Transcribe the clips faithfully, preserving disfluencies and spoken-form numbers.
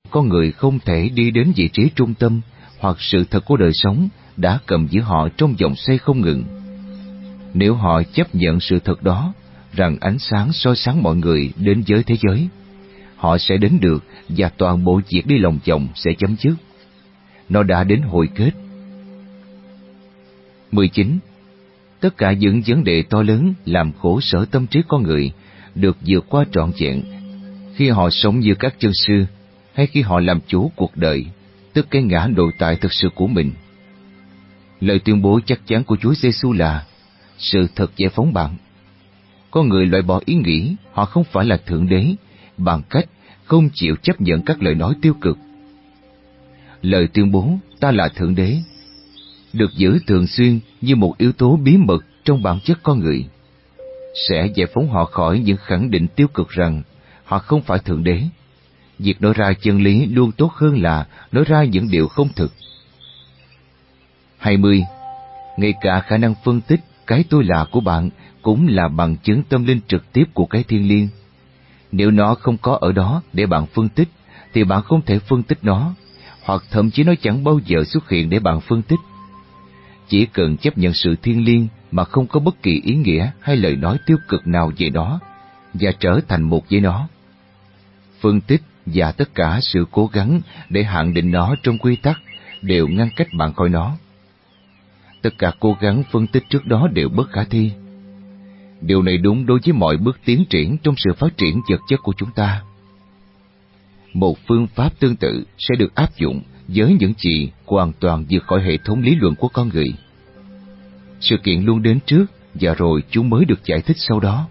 con người không thể đi đến vị trí trung tâm hoặc sự thật của đời sống đã cầm giữ họ trong vòng xoay không ngừng. Nếu họ chấp nhận sự thật đó, rằng ánh sáng soi sáng mọi người đến với thế giới, họ sẽ đến được và toàn bộ việc đi lòng vòng sẽ chấm dứt. Nó đã đến hồi kết. mười chín. Tất cả những vấn đề to lớn làm khổ sở tâm trí con người được vượt qua trọn vẹn khi họ sống như các chân sư, hay khi họ làm chủ cuộc đời, tức cái ngã nội tại thực sự của mình. Lời tuyên bố chắc chắn của Chúa Giêsu là sự thật giải phóng bạn. Con người loại bỏ ý nghĩ họ không phải là Thượng Đế bằng cách không chịu chấp nhận các lời nói tiêu cực. Lời tuyên bố ta là Thượng Đế được giữ thường xuyên như một yếu tố bí mật trong bản chất con người, sẽ giải phóng họ khỏi những khẳng định tiêu cực rằng họ không phải Thượng Đế. Việc nói ra chân lý luôn tốt hơn là nói ra những điều không thực. hai mươi. Ngay cả khả năng phân tích cái tôi là của bạn cũng là bằng chứng tâm linh trực tiếp của cái thiêng liêng. Nếu nó không có ở đó để bạn phân tích, thì bạn không thể phân tích nó, hoặc thậm chí nó chẳng bao giờ xuất hiện để bạn phân tích. Chỉ cần chấp nhận sự thiêng liêng mà không có bất kỳ ý nghĩa hay lời nói tiêu cực nào về nó, và trở thành một với nó. Phân tích và tất cả sự cố gắng để hạn định nó trong quy tắc đều ngăn cách bạn khỏi nó. Tất cả cố gắng phân tích trước đó đều bất khả thi. Điều này đúng đối với mọi bước tiến triển trong sự phát triển vật chất của chúng ta. Một phương pháp tương tự sẽ được áp dụng với những gì hoàn toàn vượt khỏi hệ thống lý luận của con người. Sự kiện luôn đến trước và rồi chúng mới được giải thích sau đó.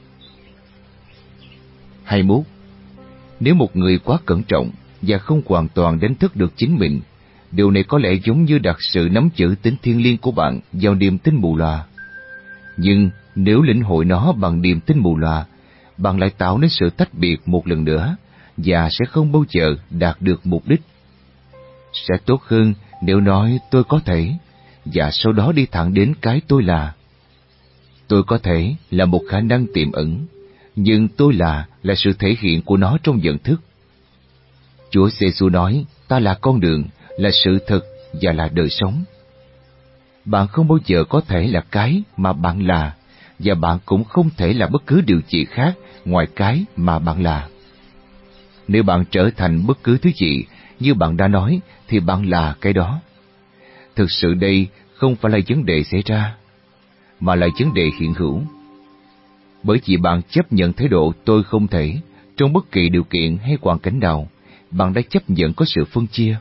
hai mươi mốt. Nếu một người quá cẩn trọng và không hoàn toàn đánh thức được chính mình, điều này có lẽ giống như đặt sự nắm giữ tính thiêng liêng của bạn vào niềm tin mù lòa. Nhưng nếu lĩnh hội nó bằng niềm tin mù lòa, bạn lại tạo nên sự tách biệt một lần nữa và sẽ không bao giờ đạt được mục đích. Sẽ tốt hơn nếu nói tôi có thể, và sau đó đi thẳng đến cái tôi là. Tôi có thể là một khả năng tiềm ẩn, nhưng tôi là là sự thể hiện của nó trong nhận thức. Chúa Giêsu nói, ta là con đường, là sự thật và là đời sống. Bạn không bao giờ có thể là cái mà bạn là, và bạn cũng không thể là bất cứ điều gì khác ngoài cái mà bạn là. Nếu bạn trở thành bất cứ thứ gì như bạn đã nói, thì bạn là cái đó. Thực sự đây không phải là vấn đề xảy ra, mà là vấn đề hiện hữu. Bởi vì bạn chấp nhận thái độ tôi không thể, trong bất kỳ điều kiện hay hoàn cảnh nào, bạn đã chấp nhận có sự phân chia.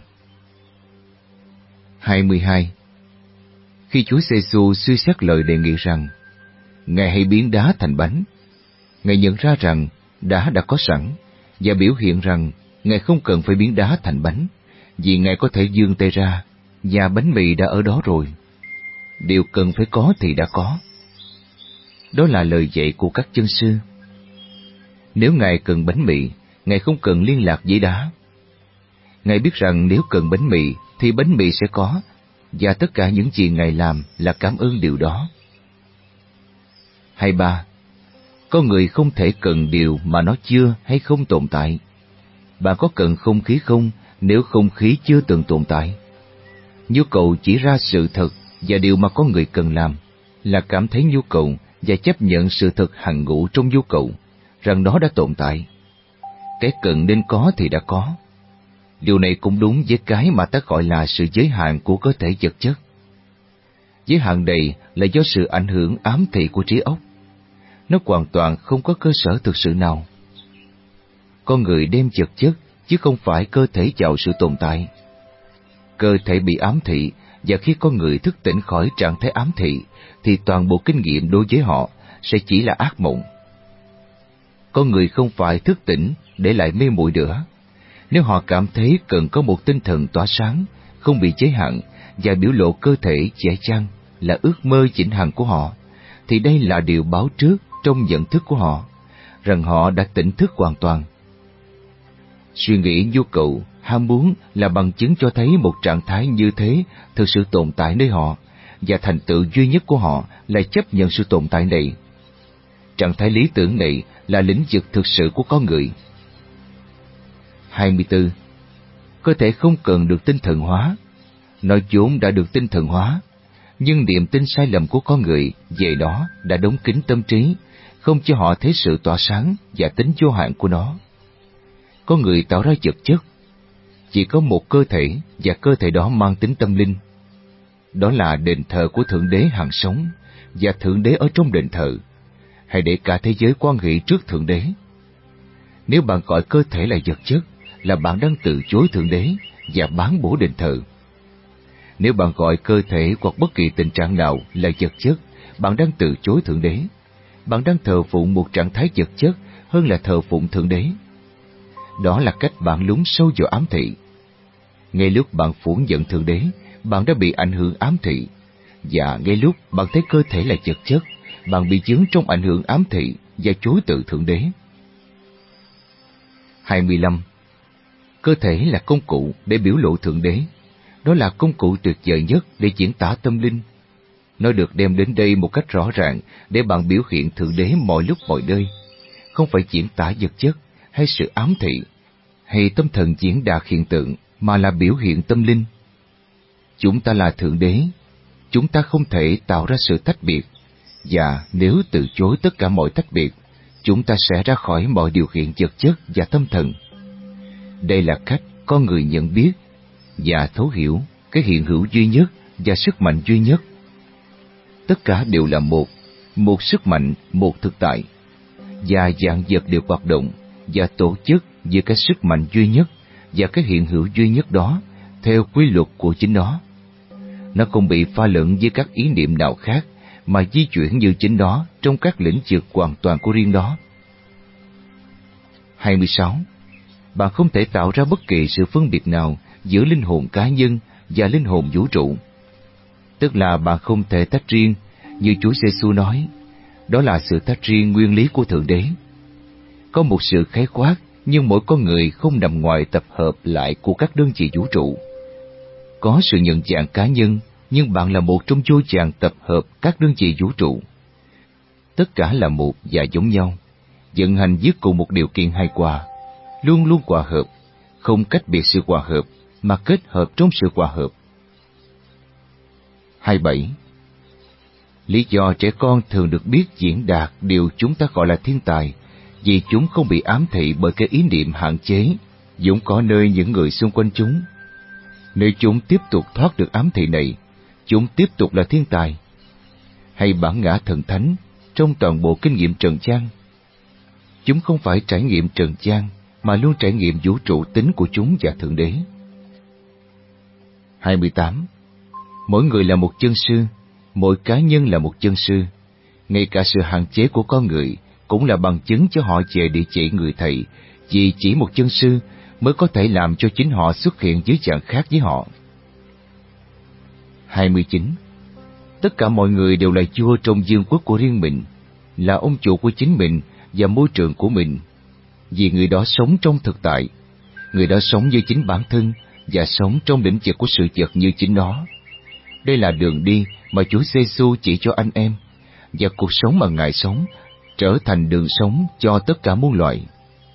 hai mươi hai. Khi Chúa Giêsu suy xét lời đề nghị rằng Ngài hãy biến đá thành bánh, Ngài nhận ra rằng đá đã có sẵn, và biểu hiện rằng Ngài không cần phải biến đá thành bánh, vì Ngài có thể vươn tay ra, và bánh mì đã ở đó rồi. Điều cần phải có thì đã có. Đó là lời dạy của các chân sư. Nếu Ngài cần bánh mì, Ngài không cần liên lạc với đá. Ngài biết rằng nếu cần bánh mì, thì bánh mì sẽ có, và tất cả những gì Ngài làm là cảm ơn điều đó. hai mươi ba. Con người không thể cần điều mà nó chưa hay không tồn tại. Bạn có cần không khí không nếu không khí chưa từng tồn tại? Nhu cầu chỉ ra sự thật, và điều mà con người cần làm là cảm thấy nhu cầu và chấp nhận sự thật hằng ngụ trong nhu cầu, rằng nó đã tồn tại. Cái cần nên có thì đã có. Điều này cũng đúng với cái mà ta gọi là sự giới hạn của cơ thể vật chất. Giới hạn này là do sự ảnh hưởng ám thị của trí óc. Nó hoàn toàn không có cơ sở thực sự nào. Con người đem vật chất, chứ không phải cơ thể vào sự tồn tại. Cơ thể bị ám thị, và khi con người thức tỉnh khỏi trạng thái ám thị, thì toàn bộ kinh nghiệm đối với họ sẽ chỉ là ác mộng. Con người không phải thức tỉnh để lại mê muội nữa. Nếu họ cảm thấy cần có một tinh thần tỏa sáng, không bị giới hạn, và biểu lộ cơ thể dễ chăng là ước mơ vĩnh hằng của họ, thì đây là điều báo trước trong nhận thức của họ, rằng họ đã tỉnh thức hoàn toàn. Suy nghĩ, nhu cầu, ham muốn là bằng chứng cho thấy một trạng thái như thế thực sự tồn tại nơi họ, và thành tựu duy nhất của họ là chấp nhận sự tồn tại này. Trạng thái lý tưởng này là lĩnh vực thực sự của con người. hai mươi tư. Cơ thể không cần được tinh thần hóa, nó vốn đã được tinh thần hóa, nhưng niềm tin sai lầm của con người về nó đã đóng kín tâm trí, không cho họ thấy sự tỏa sáng và tính vô hạn của nó. Có người tạo ra vật chất, chỉ có một cơ thể và cơ thể đó mang tính tâm linh. Đó là đền thờ của Thượng Đế hằng sống, và Thượng Đế ở trong đền thờ. Hãy để cả thế giới quan hệ trước Thượng Đế. Nếu bạn gọi cơ thể là vật chất, là bạn đang từ chối Thượng Đế và bán bổ đền thờ. Nếu bạn gọi cơ thể hoặc bất kỳ tình trạng nào là vật chất, bạn đang từ chối Thượng Đế. Bạn đang thờ phụng một trạng thái vật chất hơn là thờ phụng Thượng Đế. Đó là cách bạn lún sâu vào ám thị. Ngay lúc bạn phủ nhận Thượng Đế, bạn đã bị ảnh hưởng ám thị. Và ngay lúc bạn thấy cơ thể là vật chất, bạn bị vướng trong ảnh hưởng ám thị và chối từ Thượng Đế. hai mươi lăm. Cơ thể là công cụ để biểu lộ Thượng Đế. Đó là công cụ tuyệt vời nhất để diễn tả tâm linh. Nó được đem đến đây một cách rõ ràng để bạn biểu hiện Thượng Đế mọi lúc mọi nơi. Không phải diễn tả vật chất hay sự ám thị, hay tâm thần diễn đạt hiện tượng, mà là biểu hiện tâm linh. Chúng ta là Thượng Đế. Chúng ta không thể tạo ra sự tách biệt. Và nếu từ chối tất cả mọi tách biệt, chúng ta sẽ ra khỏi mọi điều kiện vật chất và tâm thần. Đây là cách con người nhận biết và thấu hiểu cái hiện hữu duy nhất và sức mạnh duy nhất. Tất cả đều là một, một sức mạnh, một thực tại. Và vạn vật đều hoạt động và tổ chức giữa cái sức mạnh duy nhất và cái hiện hữu duy nhất đó theo quy luật của chính nó. Nó không bị pha lẫn với các ý niệm nào khác, mà di chuyển như chính nó trong các lĩnh vực hoàn toàn của riêng nó. hai mươi sáu. Bạn không thể tạo ra bất kỳ sự phân biệt nào giữa linh hồn cá nhân và linh hồn vũ trụ. Tức là bạn không thể tách riêng, như Chúa Giêsu nói, đó là sự tách riêng nguyên lý của Thượng Đế. Có một sự khái quát, nhưng mỗi con người không nằm ngoài tập hợp lại của các đơn vị vũ trụ. Có sự nhận dạng cá nhân, nhưng bạn là một trong vô vàn tập hợp các đơn vị vũ trụ. Tất cả là một và giống nhau, vận hành dưới cùng một điều kiện hài hòa, luôn luôn hòa hợp, không cách biệt sự hòa hợp, mà kết hợp trong sự hòa hợp. hai mươi bảy. Lý do trẻ con thường được biết diễn đạt điều chúng ta gọi là thiên tài, vì chúng không bị ám thị bởi cái ý niệm hạn chế vốn có nơi những người xung quanh chúng. Nếu chúng tiếp tục thoát được ám thị này, chúng tiếp tục là thiên tài. Hay bản ngã thần thánh trong toàn bộ kinh nghiệm trần gian. Chúng không phải trải nghiệm trần gian, mà luôn trải nghiệm vũ trụ tính của chúng và Thượng Đế. hai mươi tám. Mỗi người là một chân sư, mỗi cá nhân là một chân sư. Ngay cả sự hạn chế của con người cũng là bằng chứng cho họ về địa chỉ người thầy, vì chỉ một chân sư mới có thể làm cho chính họ xuất hiện dưới dạng khác với họ. hai mươi chín. Tất cả mọi người đều là vua trong vương quốc của riêng mình, là ông chủ của chính mình và môi trường của mình, vì người đó sống trong thực tại, người đó sống như chính bản thân và sống trong lĩnh vực của sự vật như chính nó. Đây là đường đi mà Chúa Giêsu chỉ cho anh em, và cuộc sống mà Ngài sống trở thành đường sống cho tất cả muôn loài.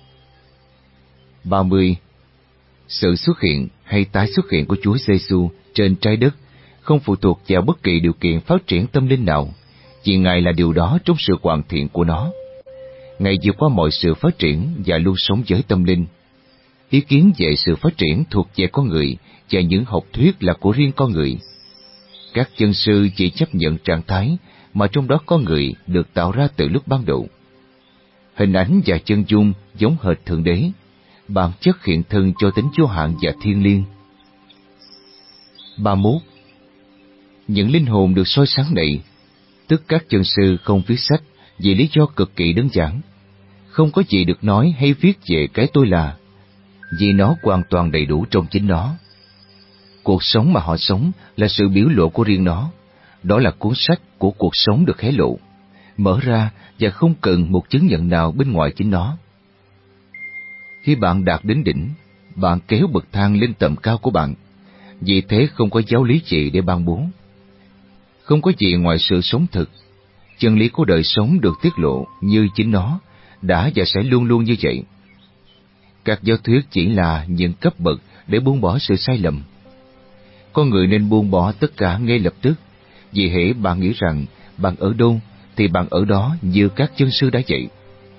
ba mươi. Sự xuất hiện hay tái xuất hiện của Chúa Giêsu trên trái đất không phụ thuộc vào bất kỳ điều kiện phát triển tâm linh nào, vì Ngài là điều đó trong sự hoàn thiện của nó. Ngài vượt qua mọi sự phát triển và luôn sống với tâm linh. Ý kiến về sự phát triển thuộc về con người và những học thuyết là của riêng con người. Các chân sư chỉ chấp nhận trạng thái mà trong đó con người được tạo ra từ lúc ban đầu. Hình ảnh và chân dung giống hệt Thượng Đế, bản chất hiện thân cho tính vô hạn và thiêng liêng. ba mươi mốt. Những linh hồn được soi sáng này, tức các chân sư không viết sách vì lý do cực kỳ đơn giản. Không có gì được nói hay viết về cái tôi là, vì nó hoàn toàn đầy đủ trong chính nó. Cuộc sống mà họ sống là sự biểu lộ của riêng nó. Đó là cuốn sách của cuộc sống được hé lộ, mở ra và không cần một chứng nhận nào bên ngoài chính nó. Khi bạn đạt đến đỉnh, bạn kéo bậc thang lên tầm cao của bạn, vì thế không có giáo lý gì để ban bố. Không có gì ngoài sự sống thực. Chân lý của đời sống được tiết lộ như chính nó, đã và sẽ luôn luôn như vậy. Các giáo thuyết chỉ là những cấp bậc để buông bỏ sự sai lầm. Con người nên buông bỏ tất cả ngay lập tức, vì hễ bạn nghĩ rằng bạn ở đâu thì bạn ở đó như các chân sư đã dạy.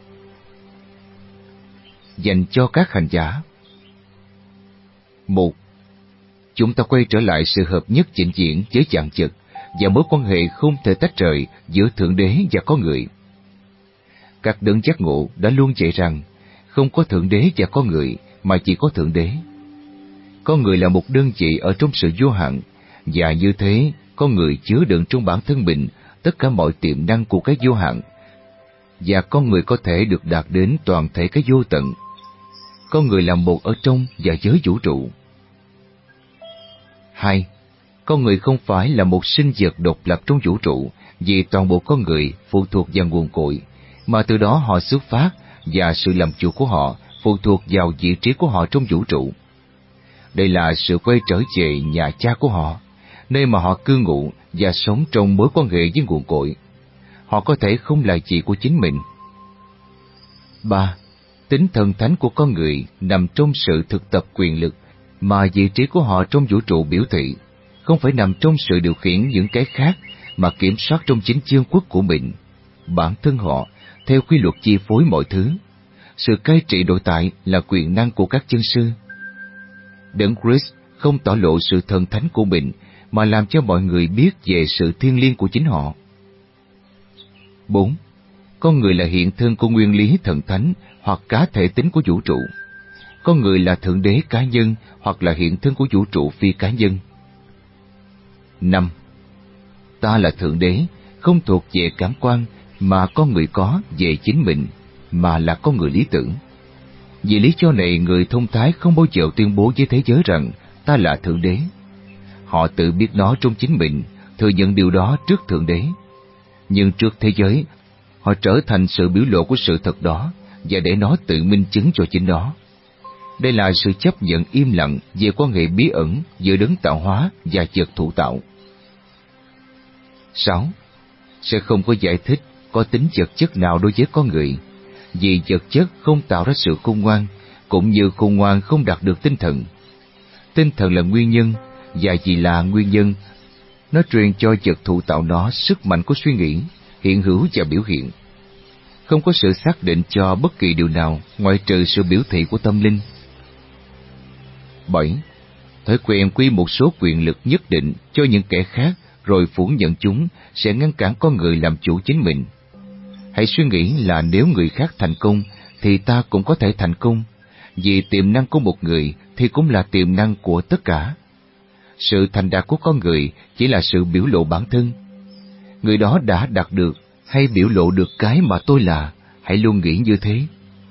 Dành cho các hành giả. Một, chúng ta quay trở lại sự hợp nhất vĩnh viễn với vạn vật và mối quan hệ không thể tách rời giữa Thượng Đế và con người. Các đấng giác ngộ đã luôn dạy rằng không có Thượng Đế và con người, mà chỉ có Thượng Đế. Con người là một đơn vị ở trong sự vô hạn, và như thế, con người chứa đựng trong bản thân mình tất cả mọi tiềm năng của cái vô hạn, và con người có thể được đạt đến toàn thể cái vô tận. Con người là một ở trong và giới vũ trụ. Hai, con người không phải là một sinh vật độc lập trong vũ trụ, vì toàn bộ con người phụ thuộc vào nguồn cội, mà từ đó họ xuất phát, và sự làm chủ của họ phụ thuộc vào vị trí của họ trong vũ trụ. Đây là sự quay trở về nhà cha của họ, nơi mà họ cư ngụ và sống trong mối quan hệ với nguồn cội. Họ có thể không là gì của chính mình. Ba, tính thần thánh của con người nằm trong sự thực tập quyền lực mà vị trí của họ trong vũ trụ biểu thị, không phải nằm trong sự điều khiển những cái khác, mà kiểm soát trong chính chương quốc của mình. Bản thân họ, theo quy luật chi phối mọi thứ. Sự cai trị nội tại là quyền năng của các chân sư. Đấng Christ không tỏ lộ sự thần thánh của mình, mà làm cho mọi người biết về sự thiêng liêng của chính họ. Bốn, con người là hiện thân của nguyên lý thần thánh hoặc cá thể tính của vũ trụ. Con người là Thượng Đế cá nhân hoặc là hiện thân của vũ trụ phi cá nhân. Năm, ta là Thượng Đế, không thuộc về cảm quan mà con người có về chính mình, mà là con người lý tưởng. Vì lý do này, người thông thái không bao giờ tuyên bố với thế giới rằng ta là Thượng Đế. Họ tự biết nó trong chính mình, thừa nhận điều đó trước Thượng Đế. Nhưng trước thế giới, họ trở thành sự biểu lộ của sự thật đó, và để nó tự minh chứng cho chính nó. Đây là sự chấp nhận im lặng về quan hệ bí ẩn giữa đấng tạo hóa và vật thụ tạo. Sáu, sẽ không có giải thích có tính vật chất nào đối với con người, vì vật chất không tạo ra sự khôn ngoan, cũng như khôn ngoan không đạt được tinh thần. Tinh thần là nguyên nhân, và vì là nguyên nhân, nó truyền cho vật thụ tạo nó sức mạnh của suy nghĩ, hiện hữu và biểu hiện. Không có sự xác định cho bất kỳ điều nào ngoại trừ sự biểu thị của tâm linh. Bảy, thói quen quy một số quyền lực nhất định cho những kẻ khác rồi phủ nhận chúng sẽ ngăn cản con người làm chủ chính mình. Hãy suy nghĩ là nếu người khác thành công thì ta cũng có thể thành công, vì tiềm năng của một người thì cũng là tiềm năng của tất cả. Sự thành đạt của con người chỉ là sự biểu lộ bản thân. Người đó đã đạt được hay biểu lộ được cái mà tôi là, hãy luôn nghĩ như thế.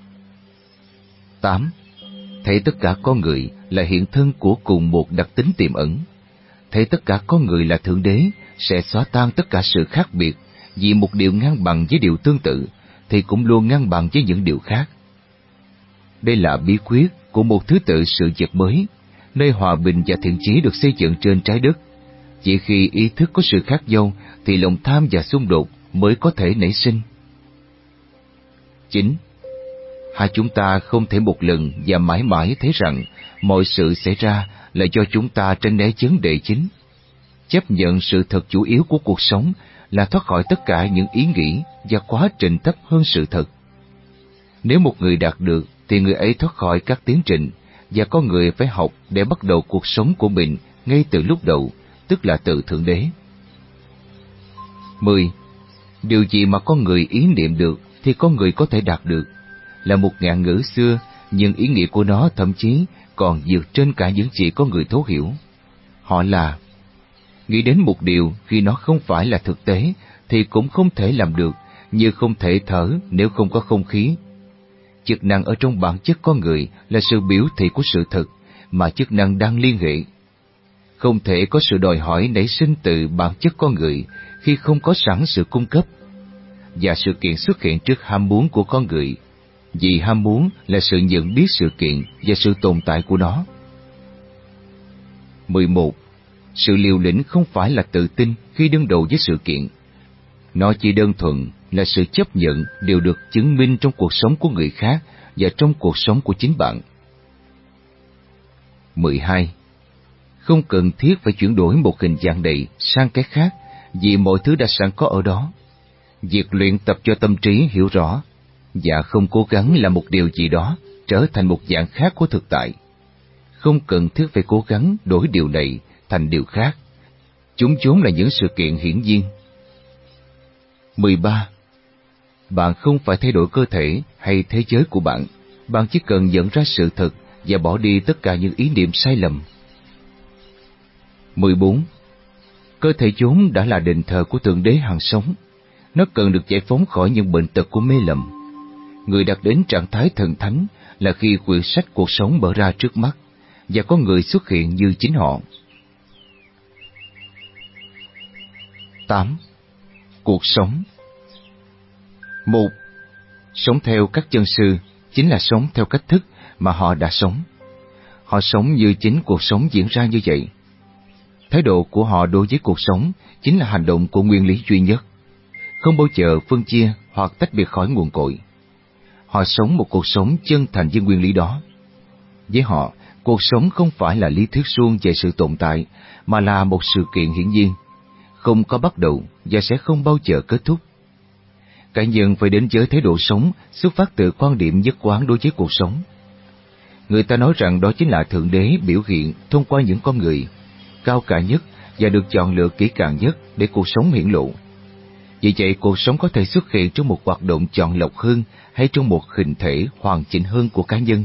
Tám, thấy tất cả con người là hiện thân của cùng một đặc tính tiềm ẩn. Thấy tất cả con người là Thượng Đế sẽ xóa tan tất cả sự khác biệt, vì một điều ngang bằng với điều tương tự thì cũng luôn ngang bằng với những điều khác. Đây là bí quyết của một thứ tự sự vật mới, nơi hòa bình và thiện chí được xây dựng trên trái đất. Chỉ khi ý thức có sự khác nhau thì lòng tham và xung đột mới có thể nảy sinh. Chín, hai chúng ta không thể một lần và mãi mãi thấy rằng mọi sự xảy ra là do chúng ta tránh né vấn đề chính. Chấp nhận sự thật chủ yếu của cuộc sống là thoát khỏi tất cả những ý nghĩ và quá trình thấp hơn sự thật. Nếu một người đạt được thì người ấy thoát khỏi các tiến trình, và con người phải học để bắt đầu cuộc sống của mình ngay từ lúc đầu, tức là từ Thượng Đế. Mười, điều gì mà con người ý niệm được thì con người có thể đạt được, là một ngạn ngữ xưa, nhưng ý nghĩa của nó thậm chí còn vượt trên cả những gì con người thấu hiểu. Họ là: nghĩ đến một điều khi nó không phải là thực tế thì cũng không thể làm được, như không thể thở nếu không có không khí. Chức năng ở trong bản chất con người là sự biểu thị của sự thật, mà chức năng đang liên hệ. Không thể có sự đòi hỏi nảy sinh từ bản chất con người khi không có sẵn sự cung cấp. Và sự kiện xuất hiện trước ham muốn của con người, vì ham muốn là sự nhận biết sự kiện và sự tồn tại của nó. Mười một. Sự liều lĩnh không phải là tự tin khi đương đầu với sự kiện. Nó chỉ đơn thuần là sự chấp nhận điều được chứng minh trong cuộc sống của người khác và trong cuộc sống của chính bạn. mười hai. Không cần thiết phải chuyển đổi một hình dạng này sang cái khác, vì mọi thứ đã sẵn có ở đó. Việc luyện tập cho tâm trí hiểu rõ và không cố gắng làm một điều gì đó trở thành một dạng khác của thực tại. Không cần thiết phải cố gắng đổi điều này thành điều khác. Chúng vốn là những sự kiện hiển nhiên. mười ba. Bạn không phải thay đổi cơ thể hay thế giới của bạn. Bạn chỉ cần nhận ra sự thật và bỏ đi tất cả những ý niệm sai lầm. mười bốn. Cơ thể vốn đã là đền thờ của Thượng Đế hằng sống. Nó cần được giải phóng khỏi những bệnh tật của mê lầm. Người đạt đến trạng thái thần thánh là khi quyển sách cuộc sống mở ra trước mắt và có người xuất hiện như chính họ. tám. Cuộc sống. Một. Sống theo các chân sư chính là sống theo cách thức mà họ đã sống. Họ sống như chính cuộc sống diễn ra như vậy. Thái độ của họ đối với cuộc sống chính là hành động của nguyên lý duy nhất, không bao giờ phân chia hoặc tách biệt khỏi nguồn cội. Họ sống một cuộc sống chân thành với nguyên lý đó. Với họ, cuộc sống không phải là lý thuyết suông về sự tồn tại, mà là một sự kiện hiển nhiên, không có bắt đầu và sẽ không bao giờ kết thúc. Cá nhân phải đến với thái độ sống xuất phát từ quan điểm nhất quán đối với cuộc sống. Người ta nói rằng đó chính là Thượng Đế biểu hiện thông qua những con người, cao cả nhất và được chọn lựa kỹ càng nhất để cuộc sống hiển lộ. Vì vậy, cuộc sống có thể xuất hiện trong một hoạt động chọn lọc hơn hay trong một hình thể hoàn chỉnh hơn của cá nhân.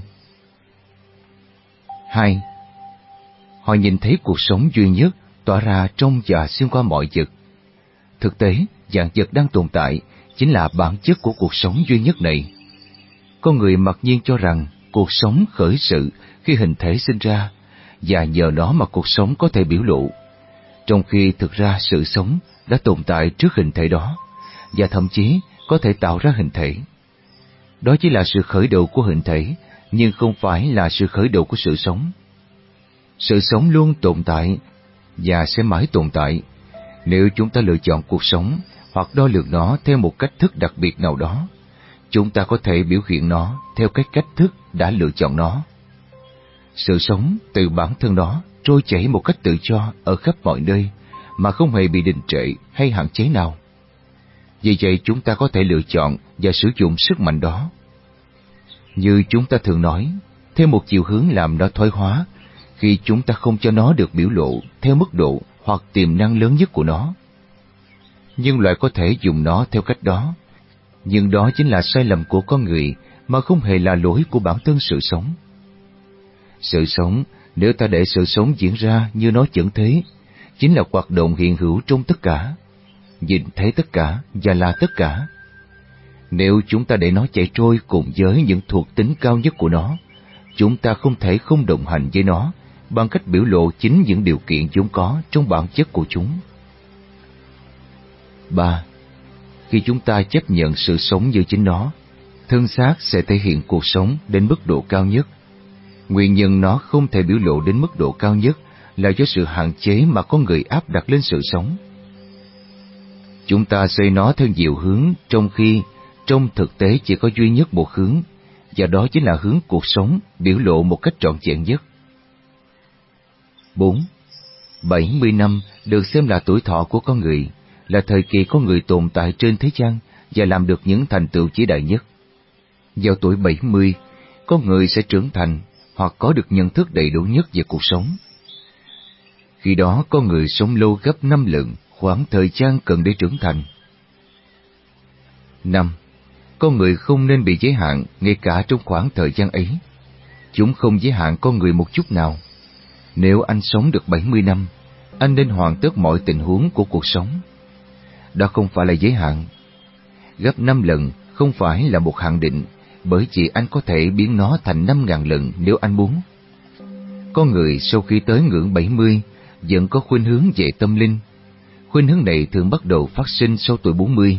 Hai. Họ nhìn thấy cuộc sống duy nhất tỏa ra trong và xuyên qua mọi vật. Thực tế, dạng vật đang tồn tại chính là bản chất của cuộc sống duy nhất này. Con người mặc nhiên cho rằng cuộc sống khởi sự khi hình thể sinh ra, và nhờ đó mà cuộc sống có thể biểu lộ, trong khi thực ra sự sống đã tồn tại trước hình thể đó, và thậm chí có thể tạo ra hình thể. Đó chỉ là sự khởi đầu của hình thể, nhưng không phải là sự khởi đầu của sự sống. Sự sống luôn tồn tại và sẽ mãi tồn tại. Nếu chúng ta lựa chọn cuộc sống hoặc đo lường nó theo một cách thức đặc biệt nào đó, chúng ta có thể biểu hiện nó theo cái cách thức đã lựa chọn nó. Sự sống từ bản thân nó trôi chảy một cách tự do ở khắp mọi nơi mà không hề bị đình trệ hay hạn chế nào. Vì vậy chúng ta có thể lựa chọn và sử dụng sức mạnh đó. Như chúng ta thường nói, theo một chiều hướng làm nó thoái hóa, khi chúng ta không cho nó được biểu lộ theo mức độ hoặc tiềm năng lớn nhất của nó. Nhưng loại có thể dùng nó theo cách đó, nhưng đó chính là sai lầm của con người mà không hề là lỗi của bản thân sự sống. Sự sống, nếu ta để sự sống diễn ra như nó chẳng thế, chính là hoạt động hiện hữu trong tất cả, nhìn thấy tất cả và là tất cả. Nếu chúng ta để nó chạy trôi cùng với những thuộc tính cao nhất của nó, chúng ta không thể không đồng hành với nó bằng cách biểu lộ chính những điều kiện vốn có trong bản chất của chúng. Ba. Khi chúng ta chấp nhận sự sống như chính nó, thân xác sẽ thể hiện cuộc sống đến mức độ cao nhất. Nguyên nhân nó không thể biểu lộ đến mức độ cao nhất là do sự hạn chế mà con người áp đặt lên sự sống. Chúng ta xây nó theo nhiều hướng, trong khi trong thực tế chỉ có duy nhất một hướng, và đó chính là hướng cuộc sống biểu lộ một cách trọn vẹn nhất. Bốn. bảy mươi năm được xem là tuổi thọ của con người, là thời kỳ con người tồn tại trên thế gian và làm được những thành tựu vĩ đại nhất. Vào tuổi bảy mươi, con người sẽ trưởng thành hoặc có được nhận thức đầy đủ nhất về cuộc sống. Khi đó con người sống lâu gấp năm lần khoảng thời gian cần để trưởng thành. Năm. Con người không nên bị giới hạn ngay cả trong khoảng thời gian ấy. Chúng không giới hạn con người một chút nào. Nếu anh sống được bảy mươi năm, anh nên hoàn tất mọi tình huống của cuộc sống. Đó không phải là giới hạn. Gấp năm lần không phải là một hạn định, bởi vì anh có thể biến nó thành năm ngàn lần nếu anh muốn. Con người sau khi tới ngưỡng bảy mươi vẫn có khuynh hướng về tâm linh. Khuynh hướng này thường bắt đầu phát sinh sau tuổi bốn mươi.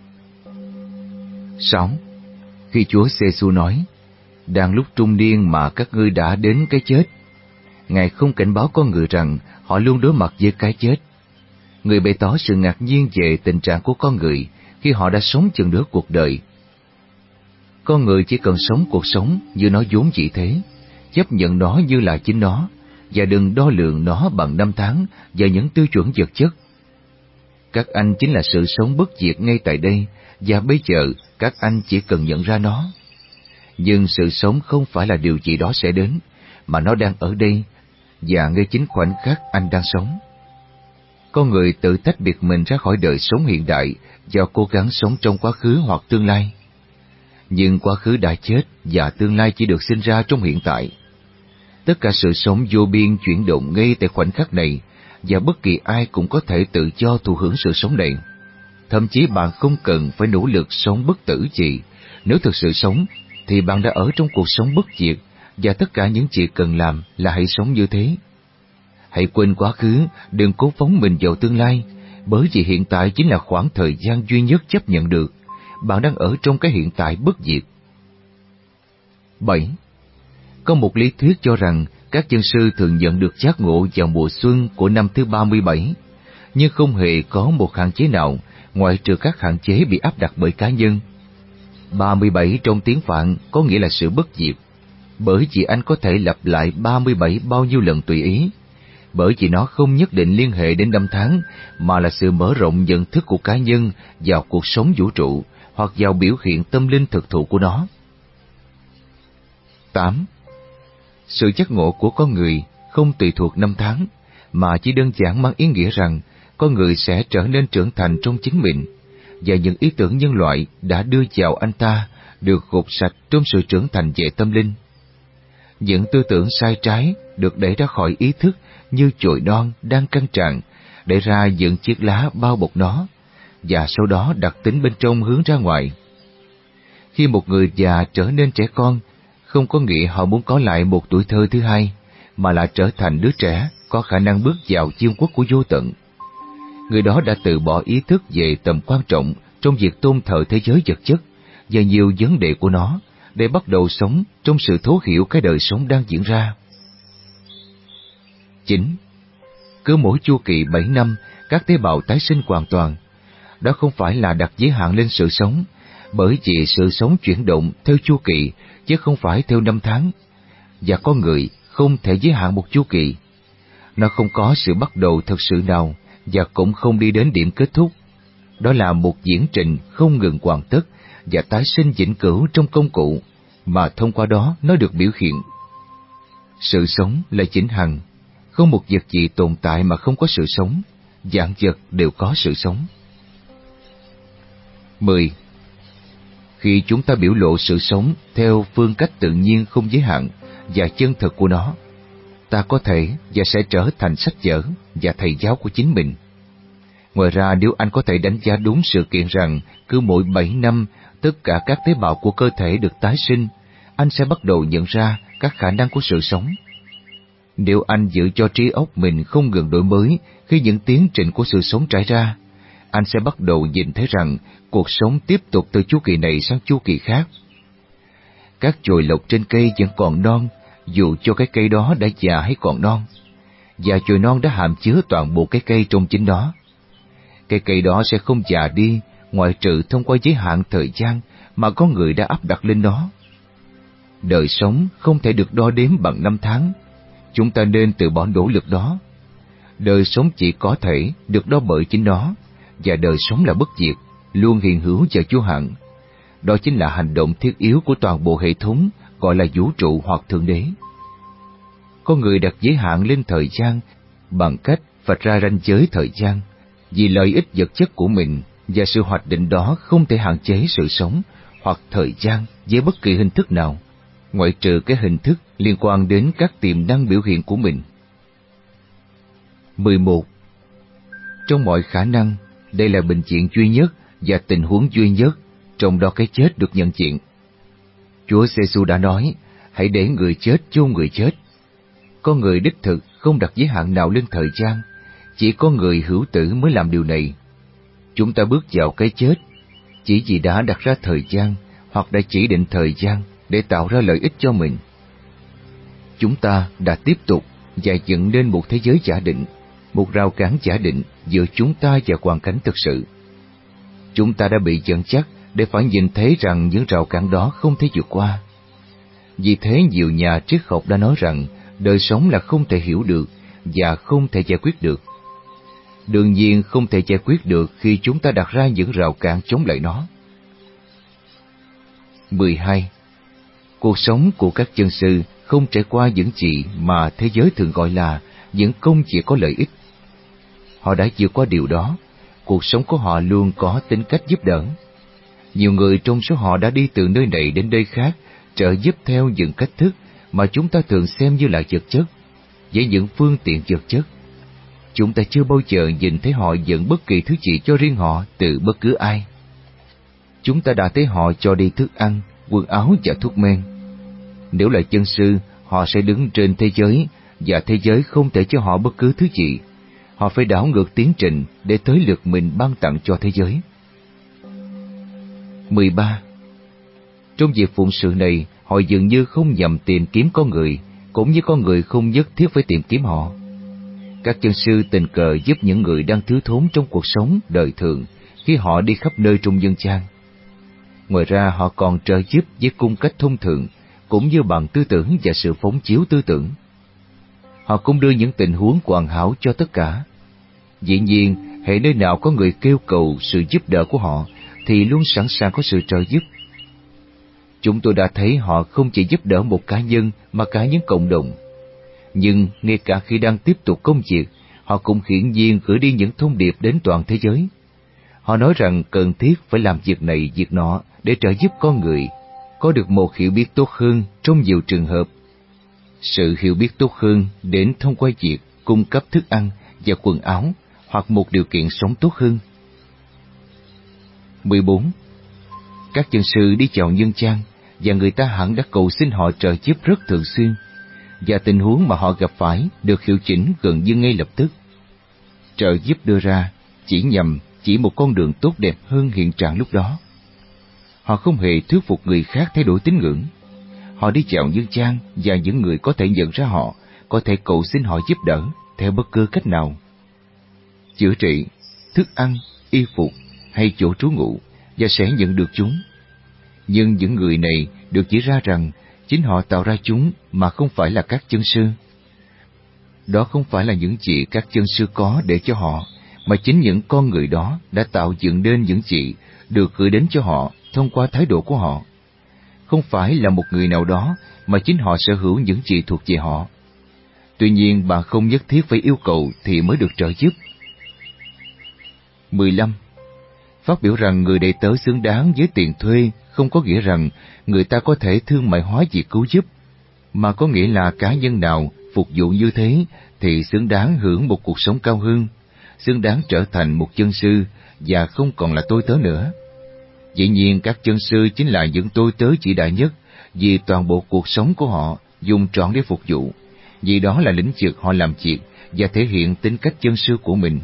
Sáu. Khi Chúa Giê-xu nói, đang lúc trung niên mà các ngươi đã đến cái chết, Ngài không cảnh báo con người rằng họ luôn đối mặt với cái chết. Người bày tỏ sự ngạc nhiên về tình trạng của con người khi họ đã sống chừng nửa cuộc đời. Con người chỉ cần sống cuộc sống như nó vốn chỉ thế, chấp nhận nó như là chính nó, và đừng đo lường nó bằng năm tháng và những tiêu chuẩn vật chất. Các anh chính là sự sống bất diệt ngay tại đây, và bây giờ các anh chỉ cần nhận ra nó. Nhưng sự sống không phải là điều gì đó sẽ đến, mà nó đang ở đây, và ngay chính khoảnh khắc anh đang sống. Con người tự tách biệt mình ra khỏi đời sống hiện đại và cố gắng sống trong quá khứ hoặc tương lai. Nhưng quá khứ đã chết và tương lai chỉ được sinh ra trong hiện tại. Tất cả sự sống vô biên chuyển động ngay tại khoảnh khắc này, và bất kỳ ai cũng có thể tự do thụ hưởng sự sống này. Thậm chí bạn không cần phải nỗ lực sống bất tử gì. Nếu thực sự sống, thì bạn đã ở trong cuộc sống bất diệt, và tất cả những gì cần làm là hãy sống như thế. Hãy quên quá khứ, đừng cố phóng mình vào tương lai, bởi vì hiện tại chính là khoảng thời gian duy nhất chấp nhận được. Bạn đang ở trong cái hiện tại bất diệt. bảy. Có một lý thuyết cho rằng các chân sư thường nhận được giác ngộ vào mùa xuân của năm thứ ba mươi bảy, nhưng không hề có một hạn chế nào ngoại trừ các hạn chế bị áp đặt bởi cá nhân. ba mươi bảy trong tiếng Phạn có nghĩa là sự bất diệt, bởi vì anh có thể lặp lại ba mươi bảy bao nhiêu lần tùy ý, bởi vì nó không nhất định liên hệ đến năm tháng, mà là sự mở rộng nhận thức của cá nhân vào cuộc sống vũ trụ hoặc vào biểu hiện tâm linh thực thụ của nó. tám. Sự giác ngộ của con người không tùy thuộc năm tháng, mà chỉ đơn giản mang ý nghĩa rằng con người sẽ trở nên trưởng thành trong chính mình, và những ý tưởng nhân loại đã đưa vào anh ta được gột sạch trong sự trưởng thành về tâm linh. Những tư tưởng sai trái được đẩy ra khỏi ý thức như chồi non đang căng tràn, để ra những chiếc lá bao bọc nó, và sau đó đặc tính bên trong hướng ra ngoài. Khi một người già trở nên trẻ con, không có nghĩa họ muốn có lại một tuổi thơ thứ hai, mà là trở thành đứa trẻ có khả năng bước vào chiêm quốc của vô tận. Người đó đã từ bỏ ý thức về tầm quan trọng trong việc tôn thờ thế giới vật chất và nhiều vấn đề của nó, để bắt đầu sống trong sự thấu hiểu cái đời sống đang diễn ra. chín. Cứ mỗi chu kỳ bảy năm, các tế bào tái sinh hoàn toàn. Đó không phải là đặt giới hạn lên sự sống, bởi vì sự sống chuyển động theo chu kỳ, chứ không phải theo năm tháng. Và con người không thể giới hạn một chu kỳ. Nó không có sự bắt đầu thực sự nào, và cũng không đi đến điểm kết thúc. Đó là một diễn trình không ngừng hoàn tất và tái sinh vĩnh cửu trong công cụ, mà thông qua đó nó được biểu hiện. Sự sống là vĩnh hằng, không một vật gì tồn tại mà không có sự sống, vạn vật đều có sự sống. mười. Khi chúng ta biểu lộ sự sống theo phương cách tự nhiên không giới hạn và chân thực của nó, ta có thể và sẽ trở thành sách vở và thầy giáo của chính mình. Ngoài ra, nếu anh có thể đánh giá đúng sự kiện rằng cứ mỗi bảy năm tất cả các tế bào của cơ thể được tái sinh, anh sẽ bắt đầu nhận ra các khả năng của sự sống. Nếu anh giữ cho trí óc mình không ngừng đổi mới khi những tiến trình của sự sống trải ra, anh sẽ bắt đầu nhìn thấy rằng cuộc sống tiếp tục từ chu kỳ này sang chu kỳ khác. Các chồi lộc trên cây vẫn còn non, dù cho cái cây đó đã già hay còn non, và chồi non đã hàm chứa toàn bộ cái cây trong chính nó. Cái cây đó sẽ không già đi, ngoại trừ thông qua giới hạn thời gian mà con người đã áp đặt lên nó. Đời sống không thể được đo đếm bằng năm tháng. Chúng ta nên từ bỏ nỗ lực đó. Đời sống chỉ có thể được đo bởi chính nó, và đời sống là bất diệt, luôn hiện hữu và vô hạn. Đó chính là hành động thiết yếu của toàn bộ hệ thống gọi là vũ trụ hoặc Thượng Đế. Con người đặt giới hạn lên thời gian bằng cách vạch ra ranh giới thời gian, vì lợi ích vật chất của mình, và sự hoạch định đó không thể hạn chế sự sống hoặc thời gian với bất kỳ hình thức nào, ngoại trừ cái hình thức liên quan đến các tiềm năng biểu hiện của mình. mười một. Trong mọi khả năng, đây là bệnh viện duy nhất và tình huống duy nhất, trong đó cái chết được nhận diện. Chúa Giêsu đã nói, hãy để người chết chôn người chết. Con người đích thực không đặt giới hạn nào lên thời gian, chỉ có người hữu tử mới làm điều này. Chúng ta bước vào cái chết chỉ vì đã đặt ra thời gian hoặc đã chỉ định thời gian để tạo ra lợi ích cho mình. Chúng ta đã tiếp tục và dựng nên một thế giới giả định, một rào cản giả định giữa chúng ta và hoàn cảnh thực sự. Chúng ta đã bị dẫn dắt để phải nhìn thấy rằng những rào cản đó không thể vượt qua. Vì thế nhiều nhà triết học đã nói rằng đời sống là không thể hiểu được và không thể giải quyết được. Đương nhiên không thể giải quyết được khi chúng ta đặt ra những rào cản chống lại nó. mười hai. Cuộc sống của các chân sư không trải qua những gì mà thế giới thường gọi là những công việc có lợi ích. Họ đã vượt qua điều đó, cuộc sống của họ luôn có tính cách giúp đỡ. Nhiều người trong số họ đã đi từ nơi này đến nơi khác, trợ giúp theo những cách thức mà chúng ta thường xem như là vật chất, với những phương tiện vật chất. Chúng ta chưa bao giờ nhìn thấy họ dẫn bất kỳ thứ gì cho riêng họ từ bất cứ ai. Chúng ta đã thấy họ cho đi thức ăn, quần áo và thuốc men. Nếu là chân sư, họ sẽ đứng trên thế giới, và thế giới không thể cho họ bất cứ thứ gì. Họ phải đảo ngược tiến trình để tới lượt mình ban tặng cho thế giới. mười ba. Trong việc phụng sự này, họ dường như không nhằm tìm kiếm con người, cũng như con người không nhất thiết phải tìm kiếm họ. Các chân sư tình cờ giúp những người đang thiếu thốn trong cuộc sống đời thường khi họ đi khắp nơi trong dân gian. Ngoài ra họ còn trợ giúp với cung cách thông thường, cũng như bằng tư tưởng và sự phóng chiếu tư tưởng. Họ cũng đưa những tình huống hoàn hảo cho tất cả. Dĩ nhiên, hễ nơi nào có người kêu cầu sự giúp đỡ của họ, thì luôn sẵn sàng có sự trợ giúp. Chúng tôi đã thấy họ không chỉ giúp đỡ một cá nhân mà cả những cộng đồng. Nhưng ngay cả khi đang tiếp tục công việc, họ cũng hiển nhiên gửi đi những thông điệp đến toàn thế giới. Họ nói rằng cần thiết phải làm việc này việc nọ để trợ giúp con người có được một hiểu biết tốt hơn trong nhiều trường hợp. Sự hiểu biết tốt hơn đến thông qua việc cung cấp thức ăn và quần áo hoặc một điều kiện sống tốt hơn. mười bốn. Các chân sư đi chào nhân gian và người ta hẳn đã cầu xin họ trợ giúp rất thường xuyên, và tình huống mà họ gặp phải được hiệu chỉnh gần như ngay lập tức. Trợ giúp đưa ra chỉ nhằm chỉ một con đường tốt đẹp hơn hiện trạng lúc đó. Họ không hề thuyết phục người khác thay đổi tín ngưỡng. Họ đi chào nhân gian và những người có thể nhận ra họ, có thể cầu xin họ giúp đỡ theo bất cứ cách nào. Chữa trị, thức ăn, y phục hay chỗ trú ngụ, và sẽ nhận được chúng. Nhưng những người này được chỉ ra rằng chính họ tạo ra chúng mà không phải là các chân sư. Đó không phải là những gì các chân sư có để cho họ, mà chính những con người đó đã tạo dựng nên những gì được gửi đến cho họ thông qua thái độ của họ. Không phải là một người nào đó, mà chính họ sở hữu những gì thuộc về họ. Tuy nhiên, bạn không nhất thiết phải yêu cầu thì mới được trợ giúp. mười lăm. Phát biểu rằng người đệ tớ xứng đáng với tiền thuê không có nghĩa rằng người ta có thể thương mại hóa việc cứu giúp, mà có nghĩa là cá nhân nào phục vụ như thế thì xứng đáng hưởng một cuộc sống cao hơn, xứng đáng trở thành một chân sư và không còn là tôi tớ nữa. Dĩ nhiên các chân sư chính là những tôi tớ chỉ đại nhất, vì toàn bộ cuộc sống của họ dùng trọn để phục vụ, vì đó là lĩnh vực họ làm việc và thể hiện tính cách chân sư của mình.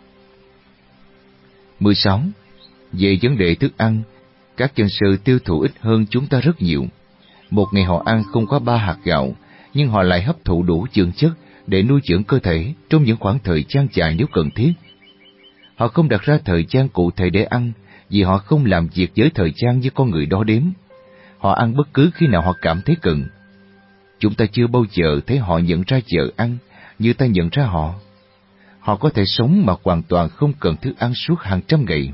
mười sáu. Về vấn đề thức ăn, các chân sư tiêu thụ ít hơn chúng ta rất nhiều. Một ngày họ ăn không quá ba hạt gạo, nhưng họ lại hấp thụ đủ dưỡng chất để nuôi dưỡng cơ thể trong những khoảng thời gian dài nếu cần thiết. Họ không đặt ra thời gian cụ thể để ăn, vì họ không làm việc với thời gian như con người đo đếm. Họ ăn bất cứ khi nào họ cảm thấy cần. Chúng ta chưa bao giờ thấy họ nhận ra giờ ăn như ta nhận ra họ. Họ có thể sống mà hoàn toàn không cần thức ăn suốt hàng trăm ngày.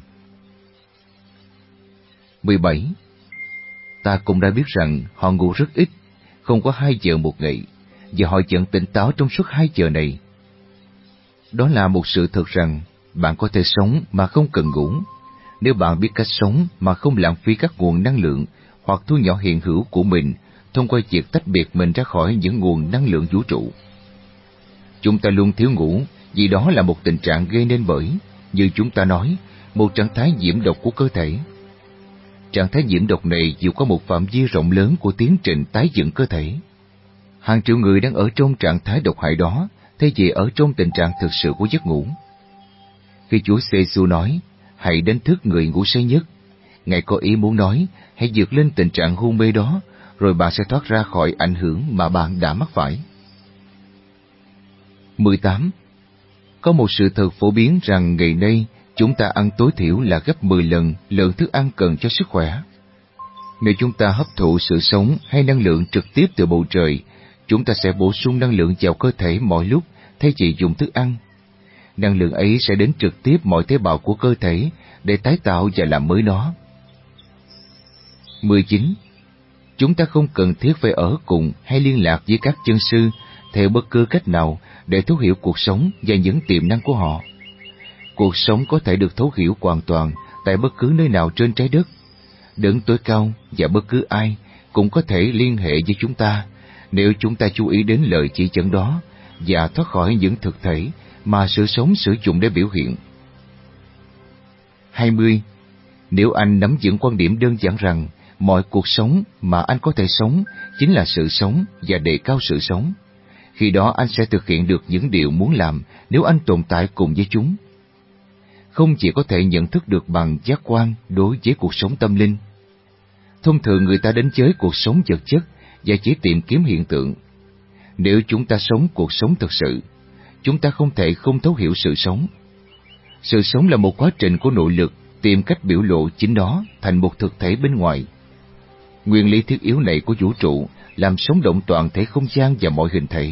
mười bảy. Ta cũng đã biết rằng họ ngủ rất ít, không có hai giờ một ngày, và họ vẫn tỉnh táo trong suốt hai giờ này. Đó là một sự thật rằng bạn có thể sống mà không cần ngủ, nếu bạn biết cách sống mà không lãng phí các nguồn năng lượng hoặc thu nhỏ hiện hữu của mình thông qua việc tách biệt mình ra khỏi những nguồn năng lượng vũ trụ. Chúng ta luôn thiếu ngủ vì đó là một tình trạng gây nên bởi, như chúng ta nói, một trạng thái nhiễm độc của cơ thể. Trạng thái nhiễm độc này dù có một phạm vi rộng lớn của tiến trình tái dựng cơ thể. Hàng triệu người đang ở trong trạng thái độc hại đó, thay vì ở trong tình trạng thực sự của giấc ngủ. Khi Chúa Giê-xu nói, hãy đánh thức người ngủ say nhất, Ngài có ý muốn nói, hãy vượt lên tình trạng hôn mê đó, rồi bạn sẽ thoát ra khỏi ảnh hưởng mà bạn đã mắc phải. mười tám. Có một sự thật phổ biến rằng ngày nay chúng ta ăn tối thiểu là gấp mười lần lượng thức ăn cần cho sức khỏe. Nếu chúng ta hấp thụ sự sống hay năng lượng trực tiếp từ bầu trời, chúng ta sẽ bổ sung năng lượng vào cơ thể mọi lúc thay vì dùng thức ăn. Năng lượng ấy sẽ đến trực tiếp mọi tế bào của cơ thể để tái tạo và làm mới nó. mười chín. Chúng ta không cần thiết phải ở cùng hay liên lạc với các chân sư theo bất cứ cách nào để thấu hiểu cuộc sống và những tiềm năng của họ. Cuộc sống có thể được thấu hiểu hoàn toàn tại bất cứ nơi nào trên trái đất. Đấng tối cao và bất cứ ai cũng có thể liên hệ với chúng ta nếu chúng ta chú ý đến lời chỉ dẫn đó và thoát khỏi những thực thể mà sự sống sử dụng để biểu hiện. hai mươi. Nếu anh nắm vững quan điểm đơn giản rằng mọi cuộc sống mà anh có thể sống chính là sự sống và đề cao sự sống, khi đó anh sẽ thực hiện được những điều muốn làm nếu anh tồn tại cùng với chúng. Không chỉ có thể nhận thức được bằng giác quan đối với cuộc sống tâm linh. Thông thường người ta đến với cuộc sống vật chất và chỉ tìm kiếm hiện tượng. Nếu chúng ta sống cuộc sống thực sự, chúng ta không thể không thấu hiểu sự sống. Sự sống là một quá trình của nội lực tìm cách biểu lộ chính nó thành một thực thể bên ngoài. Nguyên lý thiết yếu này của vũ trụ làm sống động toàn thể không gian và mọi hình thể.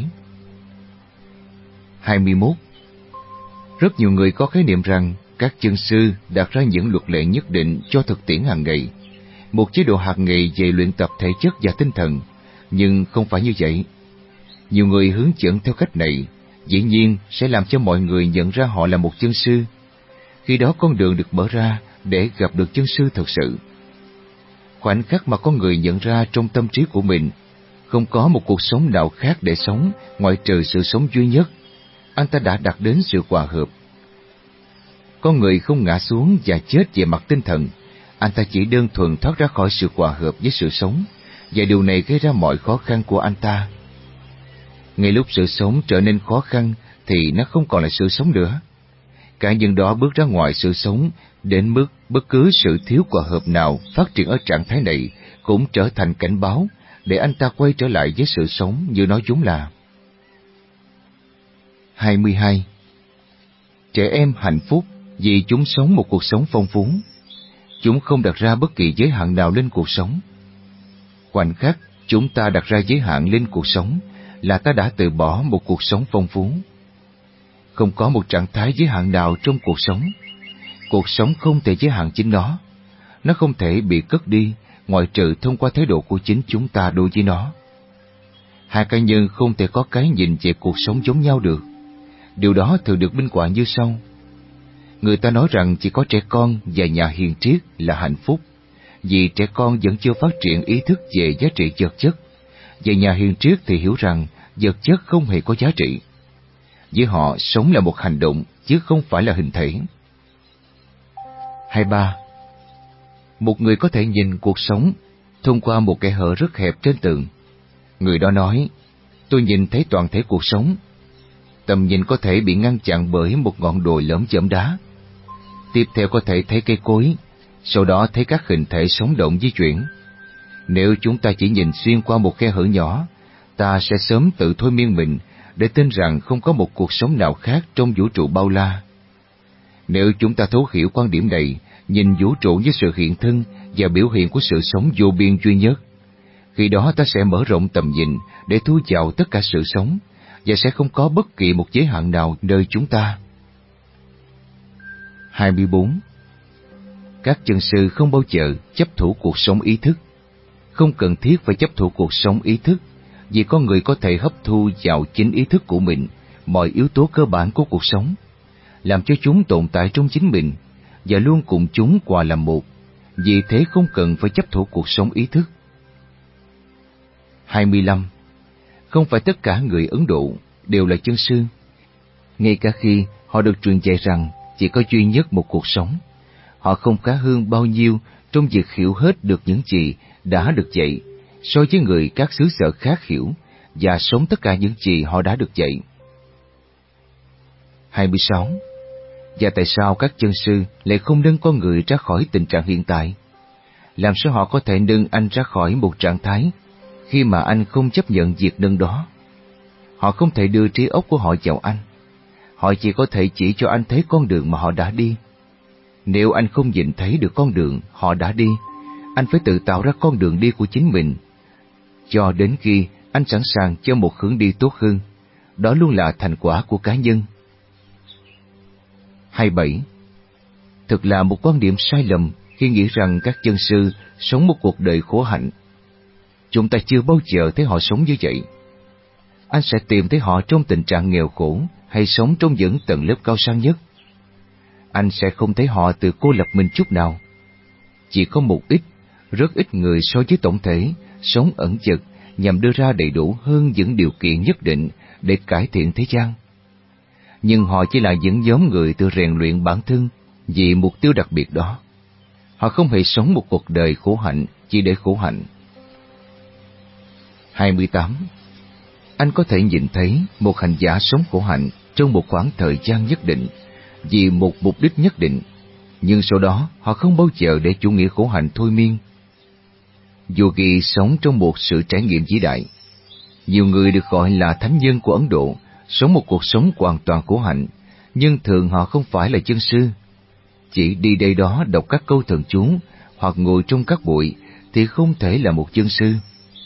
hai mươi mốt. Rất nhiều người có khái niệm rằng các chân sư đặt ra những luật lệ nhất định cho thực tiễn hàng ngày, một chế độ hàng ngày về luyện tập thể chất và tinh thần, nhưng không phải như vậy. Nhiều người hướng dẫn theo cách này, dĩ nhiên sẽ làm cho mọi người nhận ra họ là một chân sư. Khi đó con đường được mở ra để gặp được chân sư thực sự. Khoảnh khắc mà con người nhận ra trong tâm trí của mình, không có một cuộc sống nào khác để sống ngoại trừ sự sống duy nhất, anh ta đã đạt đến sự hòa hợp. Con người không ngã xuống và chết về mặt tinh thần, anh ta chỉ đơn thuần thoát ra khỏi sự hòa hợp với sự sống, và điều này gây ra mọi khó khăn của anh ta. Ngay lúc sự sống trở nên khó khăn thì nó không còn là sự sống nữa. Cá nhân đó bước ra ngoài sự sống đến mức bất cứ sự thiếu hòa hợp nào phát triển ở trạng thái này cũng trở thành cảnh báo để anh ta quay trở lại với sự sống như nó vốn là. hai mươi hai. Trẻ em hạnh phúc vì chúng sống một cuộc sống phong phú. Chúng không đặt ra bất kỳ giới hạn nào lên cuộc sống. Khoảnh khắc chúng ta đặt ra giới hạn lên cuộc sống là ta đã từ bỏ một cuộc sống phong phú. Không có một trạng thái giới hạn nào trong cuộc sống. Cuộc sống không thể giới hạn chính nó. Nó không thể bị cất đi ngoại trừ thông qua thái độ của chính chúng ta đối với nó. Hai cá nhân không thể có cái nhìn về cuộc sống giống nhau được. Điều đó thường được minh họa như sau. Người ta nói rằng chỉ có trẻ con và nhà hiền triết là hạnh phúc, vì trẻ con vẫn chưa phát triển ý thức về giá trị vật chất. Về nhà hiền triết thì hiểu rằng vật chất không hề có giá trị. Với họ, sống là một hành động, chứ không phải là hình thể. hai mươi ba. Một người có thể nhìn cuộc sống thông qua một kẽ hở rất hẹp trên tường. Người đó nói, tôi nhìn thấy toàn thể cuộc sống. Tầm nhìn có thể bị ngăn chặn bởi một ngọn đồi lởm chởm đá. Tiếp theo có thể thấy cây cối, sau đó thấy các hình thể sống động di chuyển. Nếu chúng ta chỉ nhìn xuyên qua một khe hở nhỏ, ta sẽ sớm tự thôi miên mình để tin rằng không có một cuộc sống nào khác trong vũ trụ bao la. Nếu chúng ta thấu hiểu quan điểm này, nhìn vũ trụ với sự hiện thân và biểu hiện của sự sống vô biên duy nhất, khi đó ta sẽ mở rộng tầm nhìn để thu vào tất cả sự sống, và sẽ không có bất kỳ một giới hạn nào nơi chúng ta. hai mươi bốn. Các chân sư không bao giờ chấp thủ cuộc sống ý thức. Không cần thiết phải chấp thủ cuộc sống ý thức, vì con người có thể hấp thu vào chính ý thức của mình mọi yếu tố cơ bản của cuộc sống, làm cho chúng tồn tại trong chính mình và luôn cùng chúng hòa làm một, vì thế không cần phải chấp thủ cuộc sống ý thức. hai mươi lăm. Không phải tất cả người Ấn Độ đều là chân sư. Ngay cả khi họ được truyền dạy rằng chỉ có duy nhất một cuộc sống, họ không khá hơn bao nhiêu trong việc hiểu hết được những gì đã được dạy so với người các xứ sở khác hiểu và sống tất cả những gì họ đã được dạy. hai mươi sáu. Và tại sao các chân sư lại không nâng con người ra khỏi tình trạng hiện tại? Làm sao họ có thể nâng anh ra khỏi một trạng thái khi mà anh không chấp nhận việc nâng đó? Họ không thể đưa trí óc của họ vào anh. Họ chỉ có thể chỉ cho anh thấy con đường mà họ đã đi. Nếu anh không nhìn thấy được con đường họ đã đi, anh phải tự tạo ra con đường đi của chính mình, cho đến khi anh sẵn sàng cho một hướng đi tốt hơn. Đó luôn là thành quả của cá nhân. hai mươi bảy. Thực là một quan điểm sai lầm khi nghĩ rằng các chân sư sống một cuộc đời khổ hạnh. Chúng ta chưa bao giờ thấy họ sống như vậy. Anh sẽ tìm thấy họ trong tình trạng nghèo khổ hay sống trong những tầng lớp cao sang nhất. Anh sẽ không thấy họ tự cô lập mình chút nào. Chỉ có một ít, rất ít người so với tổng thể, sống ẩn dật nhằm đưa ra đầy đủ hơn những điều kiện nhất định để cải thiện thế gian. Nhưng họ chỉ là những nhóm người tự rèn luyện bản thân vì mục tiêu đặc biệt đó. Họ không hề sống một cuộc đời khổ hạnh chỉ để khổ hạnh. hai mươi tám. Anh có thể nhìn thấy một hành giả sống khổ hạnh trong một khoảng thời gian nhất định, vì một mục đích nhất định, nhưng sau đó họ không bao giờ để chủ nghĩa khổ hạnh thôi miên. Yogi sống trong một sự trải nghiệm vĩ đại. Nhiều người được gọi là thánh nhân của Ấn Độ sống một cuộc sống hoàn toàn khổ hạnh, nhưng thường họ không phải là chân sư. Chỉ đi đây đó đọc các câu thần chú hoặc ngồi trong các bụi thì không thể là một chân sư.